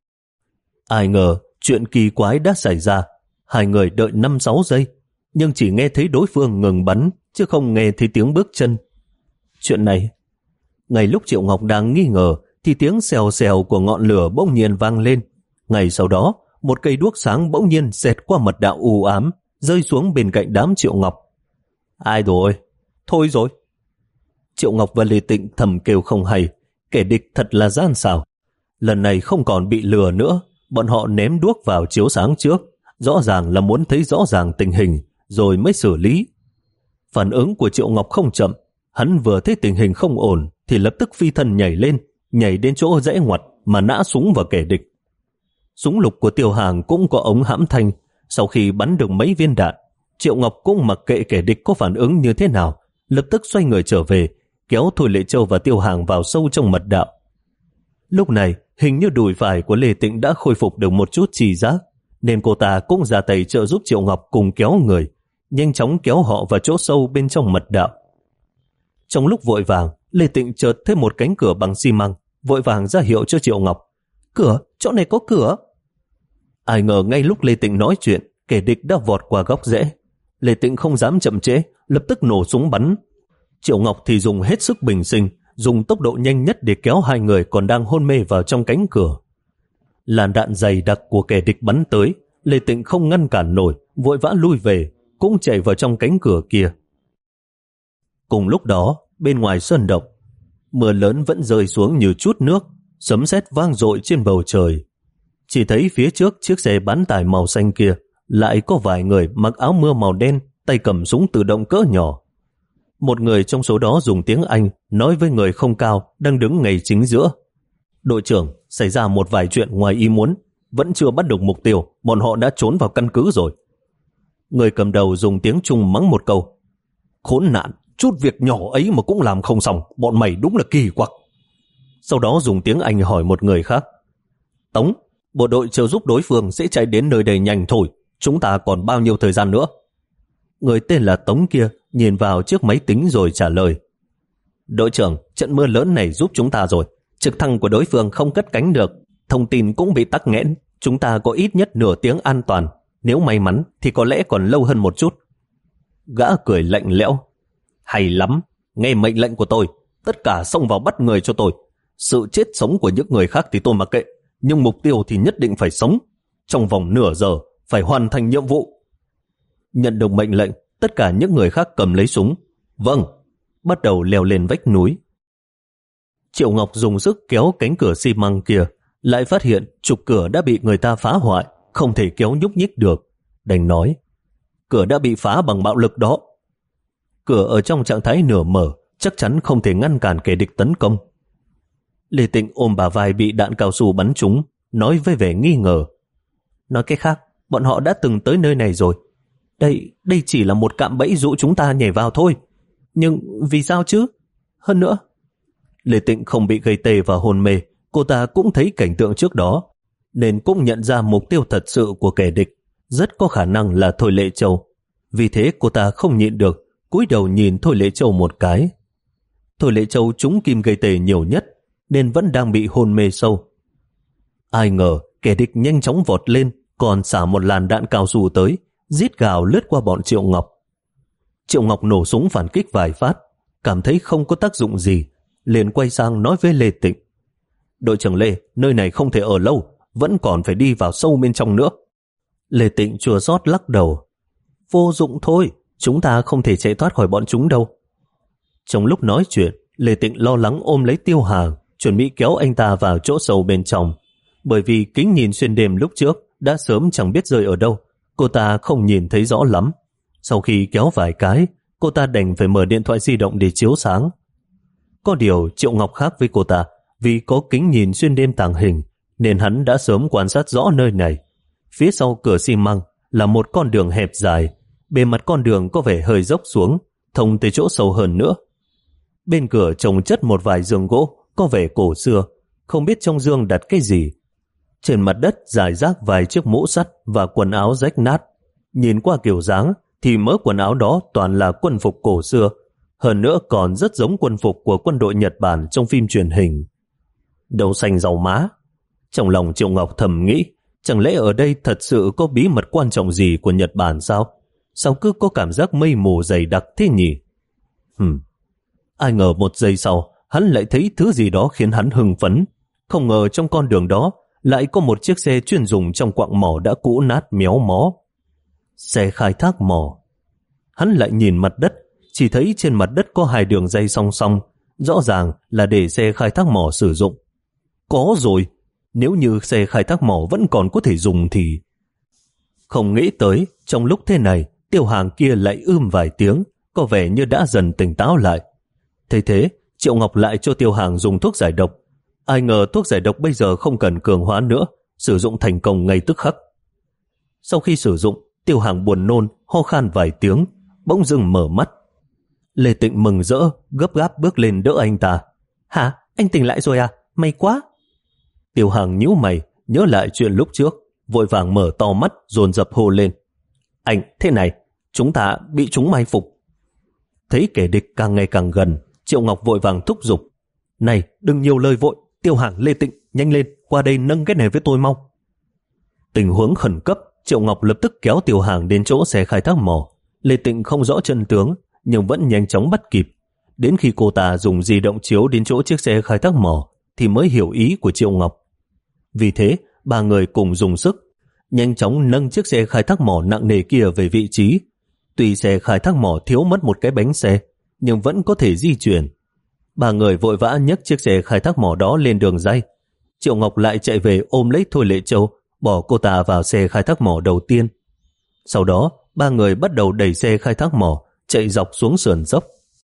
Ai ngờ chuyện kỳ quái đã xảy ra. Hai người đợi năm sáu giây, nhưng chỉ nghe thấy đối phương ngừng bắn, chứ không nghe thấy tiếng bước chân. Chuyện này, ngay lúc Triệu Ngọc đang nghi ngờ, thì tiếng xèo xèo của ngọn lửa bỗng nhiên vang lên. Ngay sau đó, một cây đuốc sáng bỗng nhiên xẹt qua mật đạo u ám, rơi xuống bên cạnh đám Triệu Ngọc. Ai rồi? Thôi rồi. Triệu Ngọc và Lê Tịnh thầm kêu không hay, kẻ địch thật là gian xảo. Lần này không còn bị lừa nữa, bọn họ ném đuốc vào chiếu sáng trước, rõ ràng là muốn thấy rõ ràng tình hình, rồi mới xử lý. Phản ứng của Triệu Ngọc không chậm, hắn vừa thấy tình hình không ổn, thì lập tức phi thân nhảy lên, nhảy đến chỗ rẽ ngoặt mà nã súng vào kẻ địch. Súng lục của Tiêu Hàng cũng có ống hãm thanh, sau khi bắn được mấy viên đạn, Triệu Ngọc cũng mặc kệ kẻ địch có phản ứng như thế nào, lập tức xoay người trở về, kéo Thôi Lệ Châu và Tiêu Hàng vào sâu trong mật đạo. Lúc này, hình như đùi phải của Lê Tịnh đã khôi phục được một chút tri giác, nên cô ta cũng ra tay trợ giúp Triệu Ngọc cùng kéo người, nhanh chóng kéo họ vào chỗ sâu bên trong mật đạo. Trong lúc vội vàng, Lê Tịnh chợt thấy một cánh cửa bằng xi măng, vội vàng ra hiệu cho Triệu Ngọc. Cửa, chỗ này có cửa. Ai ngờ ngay lúc Lê Tịnh nói chuyện, kẻ địch đã vọt qua góc rẽ. Lê Tịnh không dám chậm trễ, lập tức nổ súng bắn. Triệu Ngọc thì dùng hết sức bình sinh, dùng tốc độ nhanh nhất để kéo hai người còn đang hôn mê vào trong cánh cửa. Làn đạn dày đặc của kẻ địch bắn tới, Lê Tịnh không ngăn cản nổi, vội vã lui về, cũng chạy vào trong cánh cửa kia. Cùng lúc đó, bên ngoài sơn động, mưa lớn vẫn rơi xuống như chút nước, sấm sét vang dội trên bầu trời. Chỉ thấy phía trước chiếc xe bán tải màu xanh kia lại có vài người mặc áo mưa màu đen, tay cầm súng tự động cỡ nhỏ. Một người trong số đó dùng tiếng Anh nói với người không cao đang đứng ngay chính giữa. Đội trưởng, xảy ra một vài chuyện ngoài ý muốn, vẫn chưa bắt được mục tiêu, bọn họ đã trốn vào căn cứ rồi. Người cầm đầu dùng tiếng Trung mắng một câu. Khốn nạn, chút việc nhỏ ấy mà cũng làm không xong, bọn mày đúng là kỳ quặc. Sau đó dùng tiếng Anh hỏi một người khác. Tống, bộ đội trợ giúp đối phương sẽ chạy đến nơi đây nhanh thôi, chúng ta còn bao nhiêu thời gian nữa? Người tên là Tống kia nhìn vào chiếc máy tính rồi trả lời. Đội trưởng, trận mưa lớn này giúp chúng ta rồi. Trực thăng của đối phương không cất cánh được, thông tin cũng bị tắc nghẽn. Chúng ta có ít nhất nửa tiếng an toàn. Nếu may mắn thì có lẽ còn lâu hơn một chút. Gã cười lạnh lẽo. Hay lắm, nghe mệnh lệnh của tôi, tất cả xông vào bắt người cho tôi. Sự chết sống của những người khác thì tôi mặc kệ, nhưng mục tiêu thì nhất định phải sống. Trong vòng nửa giờ phải hoàn thành nhiệm vụ. Nhận được mệnh lệnh, tất cả những người khác cầm lấy súng. Vâng, bắt đầu leo lên vách núi. Triệu Ngọc dùng sức kéo cánh cửa xi măng kia, lại phát hiện trục cửa đã bị người ta phá hoại, không thể kéo nhúc nhích được. Đành nói, cửa đã bị phá bằng bạo lực đó. Cửa ở trong trạng thái nửa mở, chắc chắn không thể ngăn cản kẻ địch tấn công. Lê Tịnh ôm bả vai bị đạn cao su bắn trúng, nói với vẻ nghi ngờ. Nói cách khác, bọn họ đã từng tới nơi này rồi. Đây, đây chỉ là một cạm bẫy dụ chúng ta nhảy vào thôi. Nhưng vì sao chứ? Hơn nữa, Lê Tịnh không bị gây tê và hôn mê, cô ta cũng thấy cảnh tượng trước đó, nên cũng nhận ra mục tiêu thật sự của kẻ địch, rất có khả năng là Thôi Lệ Châu. Vì thế cô ta không nhịn được, cúi đầu nhìn Thôi Lệ Châu một cái. Thôi Lệ Châu trúng kim gây tê nhiều nhất, nên vẫn đang bị hôn mê sâu. Ai ngờ kẻ địch nhanh chóng vọt lên, còn xả một làn đạn cao su tới, rít gào lướt qua bọn Triệu Ngọc. Triệu Ngọc nổ súng phản kích vài phát, cảm thấy không có tác dụng gì, liền quay sang nói với Lê Tịnh. Đội trưởng Lê, nơi này không thể ở lâu, vẫn còn phải đi vào sâu bên trong nữa. Lê Tịnh chua xót lắc đầu. Vô dụng thôi, chúng ta không thể chạy thoát khỏi bọn chúng đâu. Trong lúc nói chuyện, Lê Tịnh lo lắng ôm lấy Tiêu Hàng, chuẩn bị kéo anh ta vào chỗ sâu bên trong. Bởi vì kính nhìn xuyên đêm lúc trước đã sớm chẳng biết rơi ở đâu, cô ta không nhìn thấy rõ lắm. Sau khi kéo vài cái, cô ta đành phải mở điện thoại di động để chiếu sáng. Có điều Triệu Ngọc khác với cô ta, vì có kính nhìn xuyên đêm tàng hình, nên hắn đã sớm quan sát rõ nơi này. Phía sau cửa xi măng là một con đường hẹp dài, bề mặt con đường có vẻ hơi dốc xuống, thông tới chỗ sâu hơn nữa. Bên cửa trồng chất một vài giường gỗ, có vẻ cổ xưa, không biết trong giường đặt cái gì. Trên mặt đất rải rác vài chiếc mũ sắt và quần áo rách nát. Nhìn qua kiểu dáng thì mớ quần áo đó toàn là quân phục cổ xưa, hơn nữa còn rất giống quân phục của quân đội Nhật Bản trong phim truyền hình. Đầu xanh rau má. Trong lòng Triệu Ngọc thầm nghĩ, chẳng lẽ ở đây thật sự có bí mật quan trọng gì của Nhật Bản sao? Sao cứ có cảm giác mây mù dày đặc thế nhỉ? Hừm. Ai ngờ một giây sau, hắn lại thấy thứ gì đó khiến hắn hưng phấn. Không ngờ trong con đường đó lại có một chiếc xe chuyên dùng trong quặng mỏ đã cũ nát méo mó. Xe khai thác mỏ. Hắn lại nhìn mặt đất, chỉ thấy trên mặt đất có hai đường dây song song, rõ ràng là để xe khai thác mỏ sử dụng. Có rồi, nếu như xe khai thác mỏ vẫn còn có thể dùng thì... Không nghĩ tới, trong lúc thế này, Tiêu Hàng kia lại ưm vài tiếng, có vẻ như đã dần tỉnh táo lại. Thế thế, Triệu Ngọc lại cho Tiêu Hàng dùng thuốc giải độc. Ai ngờ thuốc giải độc bây giờ không cần cường hóa nữa, sử dụng thành công ngay tức khắc. Sau khi sử dụng, Tiêu Hàng buồn nôn, ho khan vài tiếng, bỗng dưng mở mắt. Lê Tịnh mừng rỡ, gấp gáp bước lên đỡ anh ta. Hả? Anh tỉnh lại rồi à? May quá! Tiêu Hàng nhíu mày, nhớ lại chuyện lúc trước, vội vàng mở to mắt, dồn dập hô lên. Anh, thế này, chúng ta bị chúng mai phục. Thấy kẻ địch càng ngày càng gần, Triệu Ngọc vội vàng thúc giục. Này, đừng nhiều lời vội, Tiêu Hàng, Lê Tịnh, nhanh lên, qua đây nâng cái này với tôi mau. Tình huống khẩn cấp, Triệu Ngọc lập tức kéo Tiêu Hàng đến chỗ xe khai thác mỏ. Lê Tịnh không rõ chân tướng, nhưng vẫn nhanh chóng bắt kịp. Đến khi cô ta dùng di động chiếu đến chỗ chiếc xe khai thác mỏ, thì mới hiểu ý của Triệu Ngọc. Vì thế, ba người cùng dùng sức, nhanh chóng nâng chiếc xe khai thác mỏ nặng nề kia về vị trí. Tuy xe khai thác mỏ thiếu mất một cái bánh xe, nhưng vẫn có thể di chuyển. Ba người vội vã nhấc chiếc xe khai thác mỏ đó lên đường ray. Triệu Ngọc lại chạy về ôm lấy Thôi Lệ Châu, bỏ cô ta vào xe khai thác mỏ đầu tiên. Sau đó, ba người bắt đầu đẩy xe khai thác mỏ, chạy dọc xuống sườn dốc.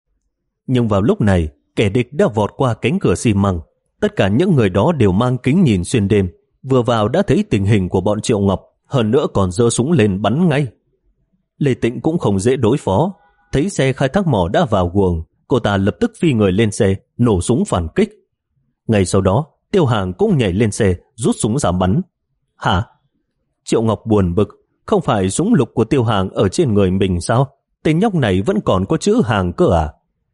Nhưng vào lúc này, kẻ địch đã vọt qua cánh cửa xi măng. Tất cả những người đó đều mang kính nhìn xuyên đêm, vừa vào đã thấy tình hình của bọn Triệu Ngọc, hơn nữa còn giơ súng lên bắn ngay. Lê Tịnh cũng không dễ đối phó, thấy xe khai thác mỏ đã vào guồng, cô ta lập tức phi người lên xe, nổ súng phản kích. Ngay sau đó, Tiêu Hàng cũng nhảy lên xe, rút súng ra bắn. Hả? Triệu Ngọc buồn bực, không phải súng lục của Tiêu Hàng ở trên người mình sao? Tên nhóc này vẫn còn có chữ Hàng cơ à?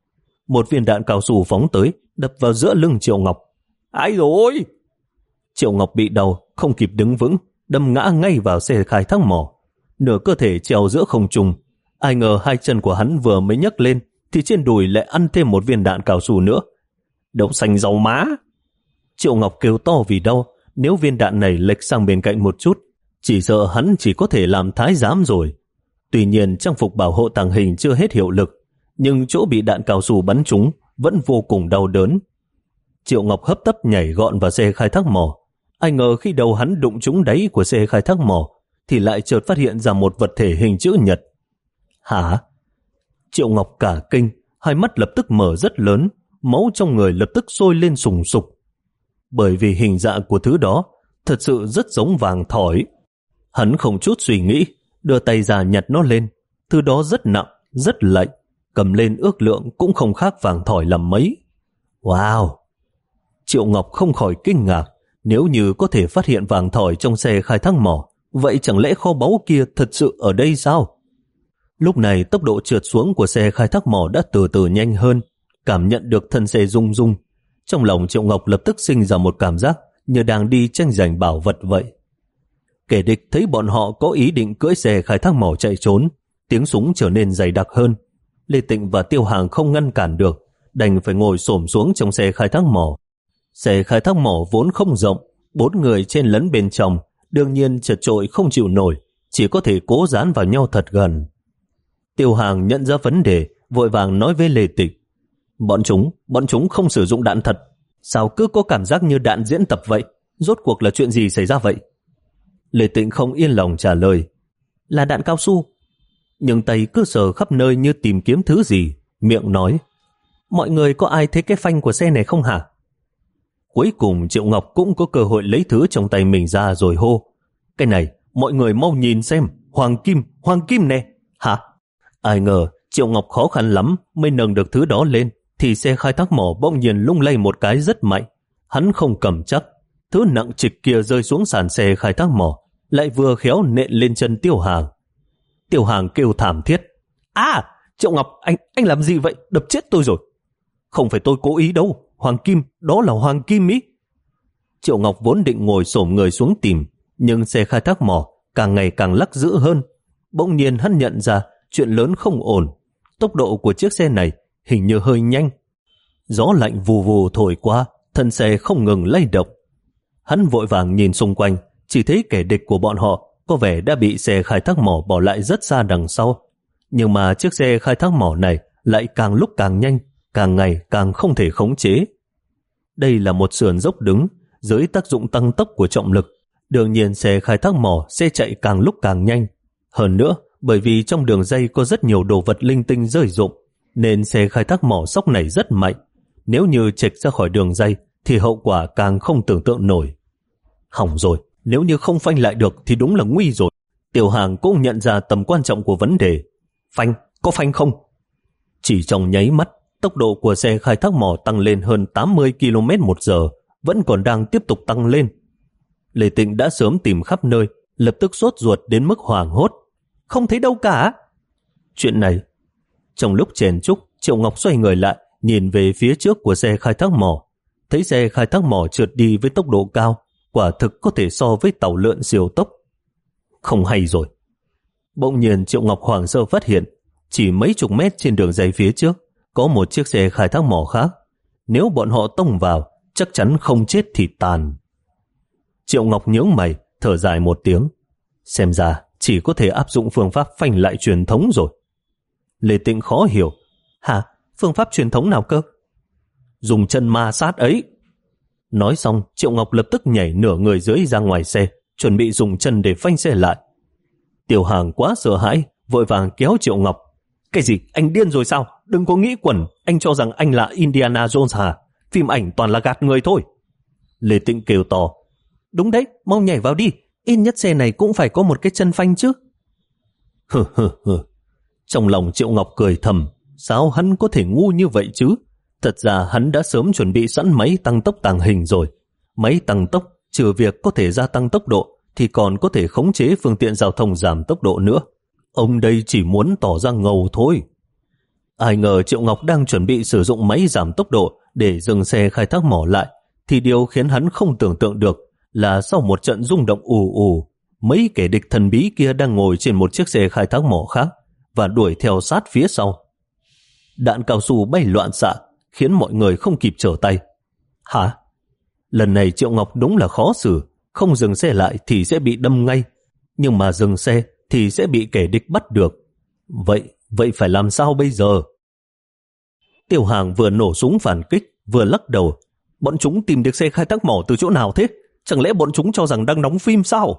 Một viên đạn cao su phóng tới, đập vào giữa lưng Triệu Ngọc. Ai rồi? Triệu Ngọc bị đau, không kịp đứng vững, đâm ngã ngay vào xe khai thác mỏ. Nửa cơ thể treo giữa không trung. Ai ngờ hai chân của hắn vừa mới nhấc lên thì trên đùi lại ăn thêm một viên đạn cao su nữa. Đậu xanh rau má! Triệu Ngọc kêu to vì đau. Nếu viên đạn này lệch sang bên cạnh một chút, chỉ sợ hắn chỉ có thể làm thái giám rồi. Tuy nhiên trang phục bảo hộ tàng hình chưa hết hiệu lực, nhưng chỗ bị đạn cao su bắn trúng vẫn vô cùng đau đớn. Triệu Ngọc hấp tấp nhảy gọn vào xe khai thác mỏ. Ai ngờ khi đầu hắn đụng trúng đáy của xe khai thác mỏ thì lại chợt phát hiện ra một vật thể hình chữ nhật. Hả? Triệu Ngọc cả kinh, hai mắt lập tức mở rất lớn, máu trong người lập tức sôi lên sùng sục. Bởi vì hình dạng của thứ đó thật sự rất giống vàng thỏi. Hắn không chút suy nghĩ, đưa tay ra nhặt nó lên. Thứ đó rất nặng, rất lạnh, cầm lên ước lượng cũng không khác vàng thỏi làm mấy. Wow! Triệu Ngọc không khỏi kinh ngạc. Nếu như có thể phát hiện vàng thỏi trong xe khai thác mỏ, vậy chẳng lẽ kho báu kia thật sự ở đây sao? Lúc này tốc độ trượt xuống của xe khai thác mỏ đã từ từ nhanh hơn, cảm nhận được thân xe rung rung. Trong lòng Triệu Ngọc lập tức sinh ra một cảm giác như đang đi tranh giành bảo vật vậy. Kẻ địch thấy bọn họ có ý định cưỡi xe khai thác mỏ chạy trốn, tiếng súng trở nên dày đặc hơn. Lê Tịnh và Tiêu Hàng không ngăn cản được, đành phải ngồi xổm xuống trong xe khai thác mỏ. Xe khai thác mỏ vốn không rộng, bốn người trên lẫn bên trong, đương nhiên chật chội không chịu nổi, chỉ có thể cố dán vào nhau thật gần. Tiêu Hàng nhận ra vấn đề, vội vàng nói với Lê Tịnh. Bọn chúng, bọn chúng không sử dụng đạn thật. Sao cứ có cảm giác như đạn diễn tập vậy? Rốt cuộc là chuyện gì xảy ra vậy? Lê Tịnh không yên lòng trả lời. Là đạn cao su. Nhưng tay cứ sờ khắp nơi như tìm kiếm thứ gì, miệng nói. Mọi người có ai thấy cái phanh của xe này không hả? Cuối cùng Triệu Ngọc cũng có cơ hội lấy thứ trong tay mình ra rồi hô. Cái này, mọi người mau nhìn xem, hoàng kim, hoàng kim nè. Hả? Ai ngờ Triệu Ngọc khó khăn lắm mới nâng được thứ đó lên, thì xe khai thác mỏ bỗng nhiên lung lay một cái rất mạnh. Hắn không cầm chắc, thứ nặng trịch kia rơi xuống sàn xe khai thác mỏ, lại vừa khéo nện lên chân Tiêu Hàng. Tiêu Hàng kêu thảm thiết. À, Triệu Ngọc, anh anh làm gì vậy? Đập chết tôi rồi. Không phải tôi cố ý đâu, hoàng kim, đó là hoàng kim ý. Triệu Ngọc vốn định ngồi xổm người xuống tìm, nhưng xe khai thác mỏ càng ngày càng lắc dữ hơn. Bỗng nhiên hắn nhận ra chuyện lớn không ổn. Tốc độ của chiếc xe này hình như hơi nhanh. Gió lạnh vù vù thổi qua, thân xe không ngừng lay động. Hắn vội vàng nhìn xung quanh, chỉ thấy kẻ địch của bọn họ có vẻ đã bị xe khai thác mỏ bỏ lại rất xa đằng sau. Nhưng mà chiếc xe khai thác mỏ này lại càng lúc càng nhanh, càng ngày càng không thể khống chế. Đây là một sườn dốc đứng, dưới tác dụng tăng tốc của trọng lực. Đương nhiên xe khai thác mỏ sẽ chạy càng lúc càng nhanh. Hơn nữa, bởi vì trong đường dây có rất nhiều đồ vật linh tinh rơi rụng, nên xe khai thác mỏ sóc này rất mạnh. Nếu như chệch ra khỏi đường dây thì hậu quả càng không tưởng tượng nổi. Hỏng rồi, nếu như không phanh lại được thì đúng là nguy rồi. Tiểu Hàng cũng nhận ra tầm quan trọng của vấn đề. Phanh, có phanh không? Chỉ trong nháy mắt, tốc độ của xe khai thác mỏ tăng lên hơn tám mươi ki lô mét một giờ, vẫn còn đang tiếp tục tăng lên. Lê Tịnh đã sớm tìm khắp nơi, lập tức sốt ruột đến mức hoảng hốt. Không thấy đâu cả. Chuyện này, trong lúc chèn chúc, Triệu Ngọc xoay người lại, nhìn về phía trước của xe khai thác mỏ. Thấy xe khai thác mỏ trượt đi với tốc độ cao, quả thực có thể so với tàu lượn siêu tốc. Không hay rồi. Bỗng nhiên Triệu Ngọc hoảng sợ phát hiện, chỉ mấy chục mét trên đường dây phía trước, có một chiếc xe khai thác mỏ khác. Nếu bọn họ tông vào, chắc chắn không chết thì tàn. Triệu Ngọc nhướng mày, thở dài một tiếng. Xem ra chỉ có thể áp dụng phương pháp phanh lại truyền thống rồi. Lê Tịnh khó hiểu. Hả? Phương pháp truyền thống nào cơ? Dùng chân ma sát ấy. Nói xong, Triệu Ngọc lập tức nhảy nửa người dưới ra ngoài xe, chuẩn bị dùng chân để phanh xe lại. Tiểu Hàng quá sợ hãi, vội vàng kéo Triệu Ngọc. Cái gì? Anh điên rồi sao? Đừng có nghĩ quẩn, anh cho rằng anh là Indiana Jones hả? Phim ảnh toàn là gạt người thôi. Lê Tịnh kêu to. Đúng đấy, mau nhảy vào đi. Ít nhất xe này cũng phải có một cái chân phanh chứ. Hừ hừ hừ. Trong lòng Triệu Ngọc cười thầm. Sao hắn có thể ngu như vậy chứ? Thật ra hắn đã sớm chuẩn bị sẵn máy tăng tốc tàng hình rồi. Máy tăng tốc trừ việc có thể gia tăng tốc độ thì còn có thể khống chế phương tiện giao thông giảm tốc độ nữa. Ông đây chỉ muốn tỏ ra ngầu thôi. Ai ngờ Triệu Ngọc đang chuẩn bị sử dụng máy giảm tốc độ để dừng xe khai thác mỏ lại, thì điều khiến hắn không tưởng tượng được là sau một trận rung động ù ù, mấy kẻ địch thần bí kia đang ngồi trên một chiếc xe khai thác mỏ khác và đuổi theo sát phía sau. Đạn cao su bay loạn xạ khiến mọi người không kịp trở tay. Hả? Lần này Triệu Ngọc đúng là khó xử, không dừng xe lại thì sẽ bị đâm ngay, nhưng mà dừng xe thì sẽ bị kẻ địch bắt được. Vậy, vậy phải làm sao bây giờ? Tiêu Hàng vừa nổ súng phản kích, vừa lắc đầu. Bọn chúng tìm được xe khai thác mỏ từ chỗ nào thế? Chẳng lẽ bọn chúng cho rằng đang đóng phim sao?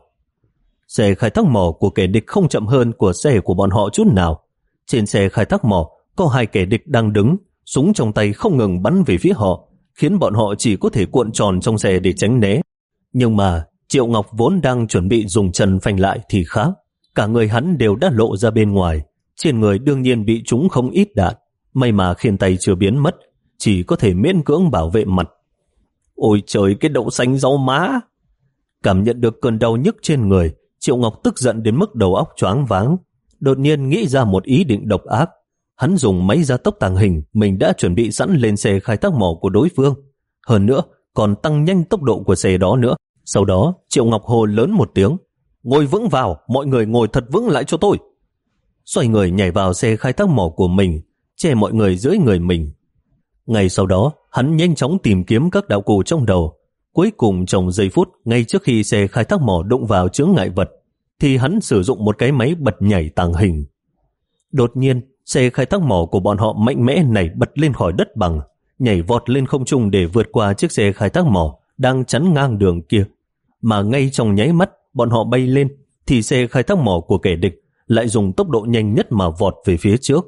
Xe khai thác mỏ của kẻ địch không chậm hơn của xe của bọn họ chút nào. Trên xe khai thác mỏ có hai kẻ địch đang đứng, súng trong tay không ngừng bắn về phía họ, khiến bọn họ chỉ có thể cuộn tròn trong xe để tránh né. Nhưng mà Triệu Ngọc vốn đang chuẩn bị dùng chân phanh lại thì khác. Cả người hắn đều đã lộ ra bên ngoài, trên người đương nhiên bị trúng không ít đạn. May mà khiên tay chưa biến mất, chỉ có thể miễn cưỡng bảo vệ mặt. Ôi trời, cái đậu xanh rau má! Cảm nhận được cơn đau nhức trên người, Triệu Ngọc tức giận đến mức đầu óc choáng váng. Đột nhiên nghĩ ra một ý định độc ác. Hắn dùng máy gia tốc tàng hình mình đã chuẩn bị sẵn lên xe khai thác mỏ của đối phương. Hơn nữa, còn tăng nhanh tốc độ của xe đó nữa. Sau đó, Triệu Ngọc hô lớn một tiếng. Ngồi vững vào, mọi người ngồi thật vững lại cho tôi. Xoay người nhảy vào xe khai thác mỏ của mình, che mọi người dưới người mình. Ngay sau đó, hắn nhanh chóng tìm kiếm các đạo cụ trong đầu. Cuối cùng trong giây phút, ngay trước khi xe khai thác mỏ đụng vào chướng ngại vật, thì hắn sử dụng một cái máy bật nhảy tàng hình. Đột nhiên, xe khai thác mỏ của bọn họ mạnh mẽ nảy bật lên khỏi đất bằng, nhảy vọt lên không trung để vượt qua chiếc xe khai thác mỏ đang chắn ngang đường kia. Mà ngay trong nháy mắt bọn họ bay lên, thì xe khai thác mỏ của kẻ địch lại dùng tốc độ nhanh nhất mà vọt về phía trước.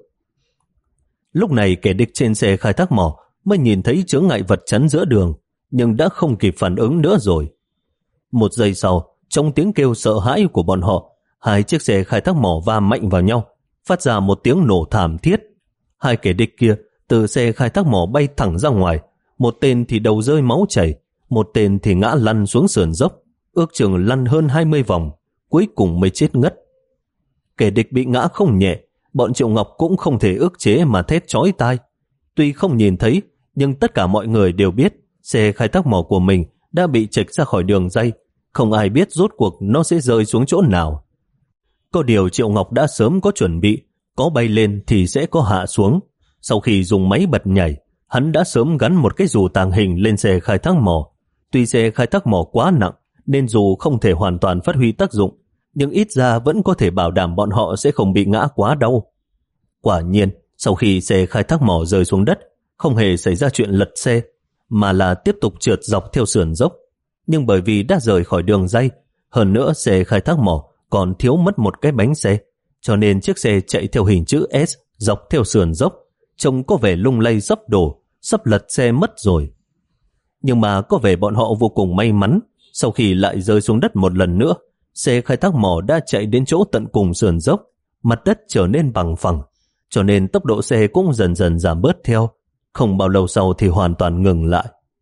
Lúc này kẻ địch trên xe khai thác mỏ mới nhìn thấy chướng ngại vật chắn giữa đường, nhưng đã không kịp phản ứng nữa rồi. Một giây sau, trong tiếng kêu sợ hãi của bọn họ, hai chiếc xe khai thác mỏ va mạnh vào nhau, phát ra một tiếng nổ thảm thiết. Hai kẻ địch kia từ xe khai thác mỏ bay thẳng ra ngoài, một tên thì đầu rơi máu chảy, một tên thì ngã lăn xuống sườn dốc, ước chừng lăn hơn hai mươi vòng, cuối cùng mới chết ngất. Kẻ địch bị ngã không nhẹ, bọn Triệu Ngọc cũng không thể ức chế mà thét chói tai. Tuy không nhìn thấy, nhưng tất cả mọi người đều biết xe khai thác mỏ của mình đã bị chệch ra khỏi đường ray, không ai biết rốt cuộc nó sẽ rơi xuống chỗ nào. Có điều Triệu Ngọc đã sớm có chuẩn bị, có bay lên thì sẽ có hạ xuống. Sau khi dùng máy bật nhảy, hắn đã sớm gắn một cái dù tàng hình lên xe khai thác mỏ. Tuy xe khai thác mỏ quá nặng, nên dù không thể hoàn toàn phát huy tác dụng, nhưng ít ra vẫn có thể bảo đảm bọn họ sẽ không bị ngã quá đau. Quả nhiên, sau khi xe khai thác mỏ rơi xuống đất, không hề xảy ra chuyện lật xe, mà là tiếp tục trượt dọc theo sườn dốc. Nhưng bởi vì đã rời khỏi đường ray, hơn nữa xe khai thác mỏ còn thiếu mất một cái bánh xe, cho nên chiếc xe chạy theo hình chữ S dọc theo sườn dốc, trông có vẻ lung lay sắp đổ, sắp lật xe mất rồi. Nhưng mà có vẻ bọn họ vô cùng may mắn, sau khi lại rơi xuống đất một lần nữa, xe khai thác mỏ đã chạy đến chỗ tận cùng sườn dốc, mặt đất trở nên bằng phẳng, cho nên tốc độ xe cũng dần dần giảm bớt theo, không bao lâu sau thì hoàn toàn ngừng lại.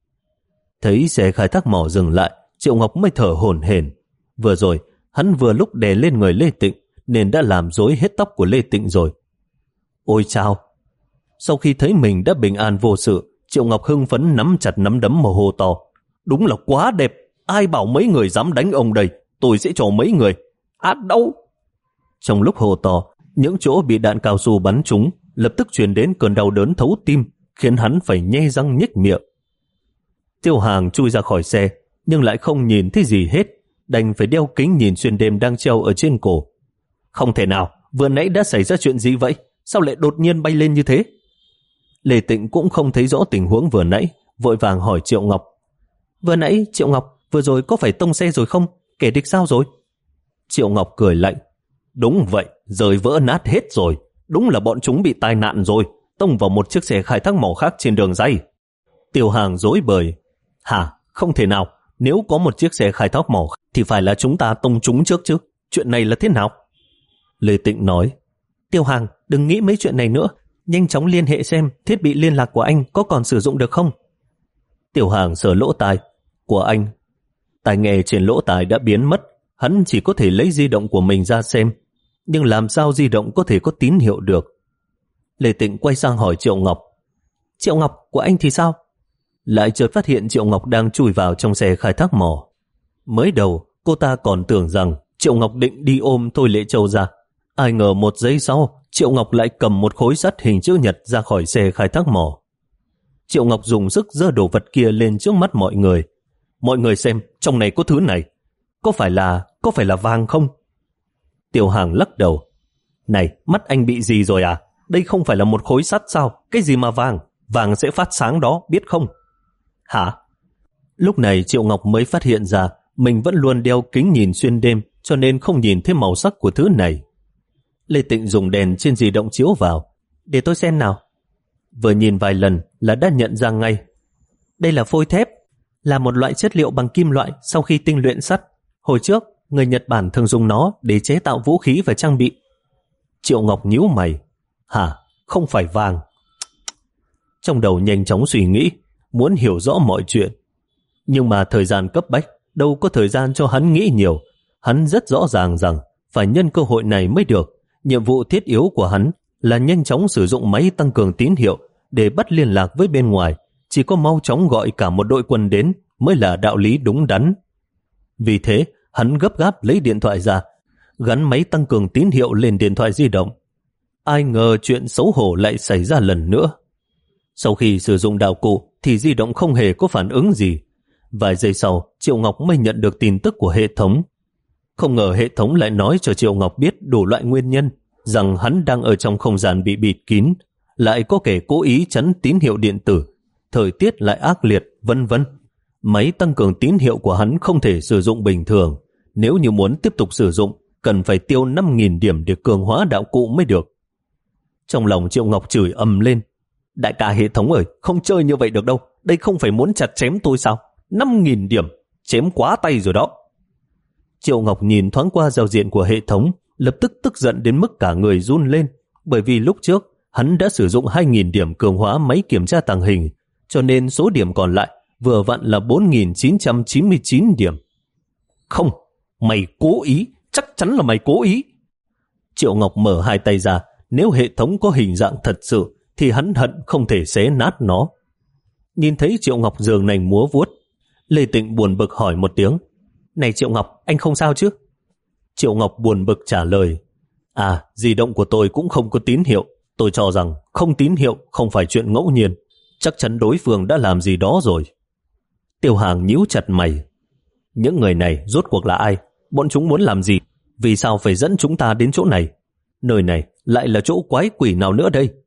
Thấy xe khai thác mỏ dừng lại, Triệu Ngọc mới thở hổn hển. Vừa rồi, hắn vừa lúc đè lên người Lê Tịnh, nên đã làm rối hết tóc của Lê Tịnh rồi. Ôi chao! Sau khi thấy mình đã bình an vô sự, Triệu Ngọc hưng phấn nắm chặt nắm đấm mà hô to. Đúng là quá đẹp! Ai bảo mấy người dám đánh ông đây? Tôi sẽ cho mấy người. À đâu? Trong lúc hô to, những chỗ bị đạn cao su bắn trúng lập tức truyền đến cơn đau đớn thấu tim, khiến hắn phải nhe răng nhếch miệng. Tiêu Hàng chui ra khỏi xe, nhưng lại không nhìn thấy gì hết, đành phải đeo kính nhìn xuyên đêm đang treo ở trên cổ. Không thể nào, vừa nãy đã xảy ra chuyện gì vậy? Sao lại đột nhiên bay lên như thế? Lê Tịnh cũng không thấy rõ tình huống vừa nãy, vội vàng hỏi Triệu Ngọc. Vừa nãy, Triệu Ngọc, vừa rồi có phải tông xe rồi không? Kẻ địch sao rồi? Triệu Ngọc cười lạnh. Đúng vậy, rời vỡ nát hết rồi. Đúng là bọn chúng bị tai nạn rồi, tông vào một chiếc xe khai thác mỏ khác trên đường ray. Tiêu Hàng rối bời. Hả? Không thể nào. Nếu có một chiếc xe khai thác mỏ thì phải là chúng ta tông chúng trước chứ. Chuyện này là thế nào? Lê Tịnh nói. Tiêu Hàng, đừng nghĩ mấy chuyện này nữa. Nhanh chóng liên hệ xem thiết bị liên lạc của anh có còn sử dụng được không? Tiêu Hàng sờ lỗ tai. Của anh? Tai nghe trên lỗ tai đã biến mất, hắn chỉ có thể lấy di động của mình ra xem. Nhưng làm sao di động có thể có tín hiệu được? Lê Tịnh quay sang hỏi Triệu Ngọc. Triệu Ngọc, của anh thì sao? Lại chợt phát hiện Triệu Ngọc đang chui vào trong xe khai thác mỏ. Mới đầu, cô ta còn tưởng rằng Triệu Ngọc định đi ôm Thôi Lệ Châu ra. Ai ngờ một giây sau, Triệu Ngọc lại cầm một khối sắt hình chữ nhật ra khỏi xe khai thác mỏ. Triệu Ngọc dùng sức giơ đồ vật kia lên trước mắt mọi người. Mọi người xem, trong này có thứ này. Có phải là, có phải là vàng không? Tiểu Hàng lắc đầu. Này, mắt anh bị gì rồi à? Đây không phải là một khối sắt sao? Cái gì mà vàng? Vàng sẽ phát sáng đó, biết không? Hả? Lúc này Triệu Ngọc mới phát hiện ra mình vẫn luôn đeo kính nhìn xuyên đêm, cho nên không nhìn thấy màu sắc của thứ này. Lê Tịnh dùng đèn trên di động chiếu vào. Để tôi xem nào. Vừa nhìn vài lần là đã nhận ra ngay. Đây là phôi thép, là một loại chất liệu bằng kim loại sau khi tinh luyện sắt. Hồi trước, người Nhật Bản thường dùng nó để chế tạo vũ khí và trang bị. Triệu Ngọc nhíu mày. Hả? Không phải vàng? Trong đầu nhanh chóng suy nghĩ, muốn hiểu rõ mọi chuyện. Nhưng mà thời gian cấp bách, đâu có thời gian cho hắn nghĩ nhiều. Hắn rất rõ ràng rằng phải nhân cơ hội này mới được. Nhiệm vụ thiết yếu của hắn là nhanh chóng sử dụng máy tăng cường tín hiệu để bắt liên lạc với bên ngoài. Chỉ có mau chóng gọi cả một đội quân đến mới là đạo lý đúng đắn. Vì thế, hắn gấp gáp lấy điện thoại ra, gắn máy tăng cường tín hiệu lên điện thoại di động. Ai ngờ chuyện xấu hổ lại xảy ra lần nữa. Sau khi sử dụng đạo cụ thì di động không hề có phản ứng gì. Vài giây sau, Triệu Ngọc mới nhận được tin tức của hệ thống. Không ngờ hệ thống lại nói cho Triệu Ngọc biết đủ loại nguyên nhân, rằng hắn đang ở trong không gian bị bịt kín, lại có kẻ cố ý chắn tín hiệu điện tử, thời tiết lại ác liệt, vân vân. Máy tăng cường tín hiệu của hắn không thể sử dụng bình thường. Nếu như muốn tiếp tục sử dụng, cần phải tiêu năm nghìn điểm để cường hóa đạo cụ mới được. Trong lòng Triệu Ngọc chửi ầm lên. Đại ca hệ thống ơi, không chơi như vậy được đâu. Đây không phải muốn chặt chém tôi sao? năm nghìn điểm, chém quá tay rồi đó. Triệu Ngọc nhìn thoáng qua giao diện của hệ thống, lập tức tức giận đến mức cả người run lên, bởi vì lúc trước hắn đã sử dụng hai nghìn điểm cường hóa máy kiểm tra tàng hình, cho nên số điểm còn lại vừa vặn là bốn nghìn chín trăm chín mươi chín điểm. Không, mày cố ý, chắc chắn là mày cố ý. Triệu Ngọc mở hai tay ra, nếu hệ thống có hình dạng thật sự thì hắn hận không thể xé nát nó. Nhìn thấy Triệu Ngọc giường nành múa vuốt, Lê Tịnh buồn bực hỏi một tiếng. Này Triệu Ngọc, anh không sao chứ? Triệu Ngọc buồn bực trả lời. À, di động của tôi cũng không có tín hiệu. Tôi cho rằng không tín hiệu không phải chuyện ngẫu nhiên. Chắc chắn đối phương đã làm gì đó rồi. Tiêu Hàng nhíu chặt mày. Những người này rốt cuộc là ai? Bọn chúng muốn làm gì? Vì sao phải dẫn chúng ta đến chỗ này? Nơi này lại là chỗ quái quỷ nào nữa đây?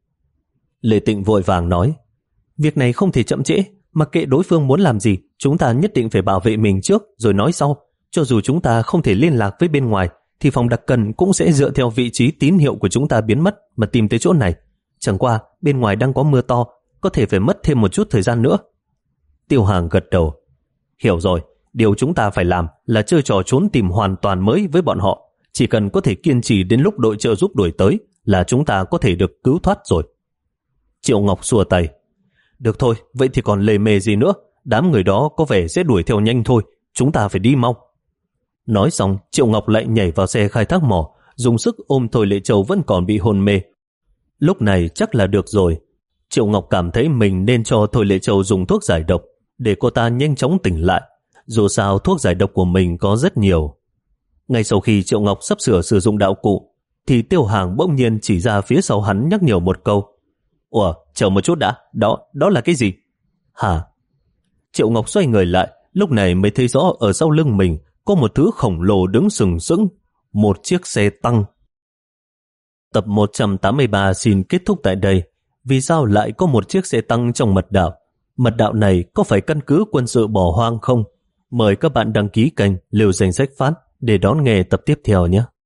Lê Tịnh vội vàng nói. Việc này không thể chậm trễ. Mặc kệ đối phương muốn làm gì, chúng ta nhất định phải bảo vệ mình trước rồi nói sau. Cho dù chúng ta không thể liên lạc với bên ngoài, thì phòng đặc cần cũng sẽ dựa theo vị trí tín hiệu của chúng ta biến mất mà tìm tới chỗ này. Chẳng qua bên ngoài đang có mưa to, có thể phải mất thêm một chút thời gian nữa. Tiêu Hàng gật đầu. Hiểu rồi, điều chúng ta phải làm là chơi trò trốn tìm hoàn toàn mới với bọn họ. Chỉ cần có thể kiên trì đến lúc đội trợ giúp đuổi tới là chúng ta có thể được cứu thoát rồi. Triệu Ngọc xua tay. Được thôi, vậy thì còn lề mề gì nữa? Đám người đó có vẻ sẽ đuổi theo nhanh thôi. Chúng ta phải đi mau. Nói xong, Triệu Ngọc lại nhảy vào xe khai thác mỏ, dùng sức ôm Thôi Lệ Châu vẫn còn bị hôn mê. Lúc này chắc là được rồi. Triệu Ngọc cảm thấy mình nên cho Thôi Lệ Châu dùng thuốc giải độc để cô ta nhanh chóng tỉnh lại. Dù sao thuốc giải độc của mình có rất nhiều. Ngay sau khi Triệu Ngọc sắp sửa sử dụng đạo cụ, thì Tiêu Hàng bỗng nhiên chỉ ra phía sau hắn nhắc nhở một câu. Ủa, chờ một chút đã, đó, đó là cái gì? Hả? Triệu Ngọc xoay người lại, lúc này mới thấy rõ ở sau lưng mình có một thứ khổng lồ đứng sừng sững, một chiếc xe tăng. Tập một trăm tám mươi ba xin kết thúc tại đây. Vì sao lại có một chiếc xe tăng trong mật đạo? Mật đạo này có phải căn cứ quân sự bỏ hoang không? Mời các bạn đăng ký kênh Liều Danh Sách Phát để đón nghe tập tiếp theo nhé.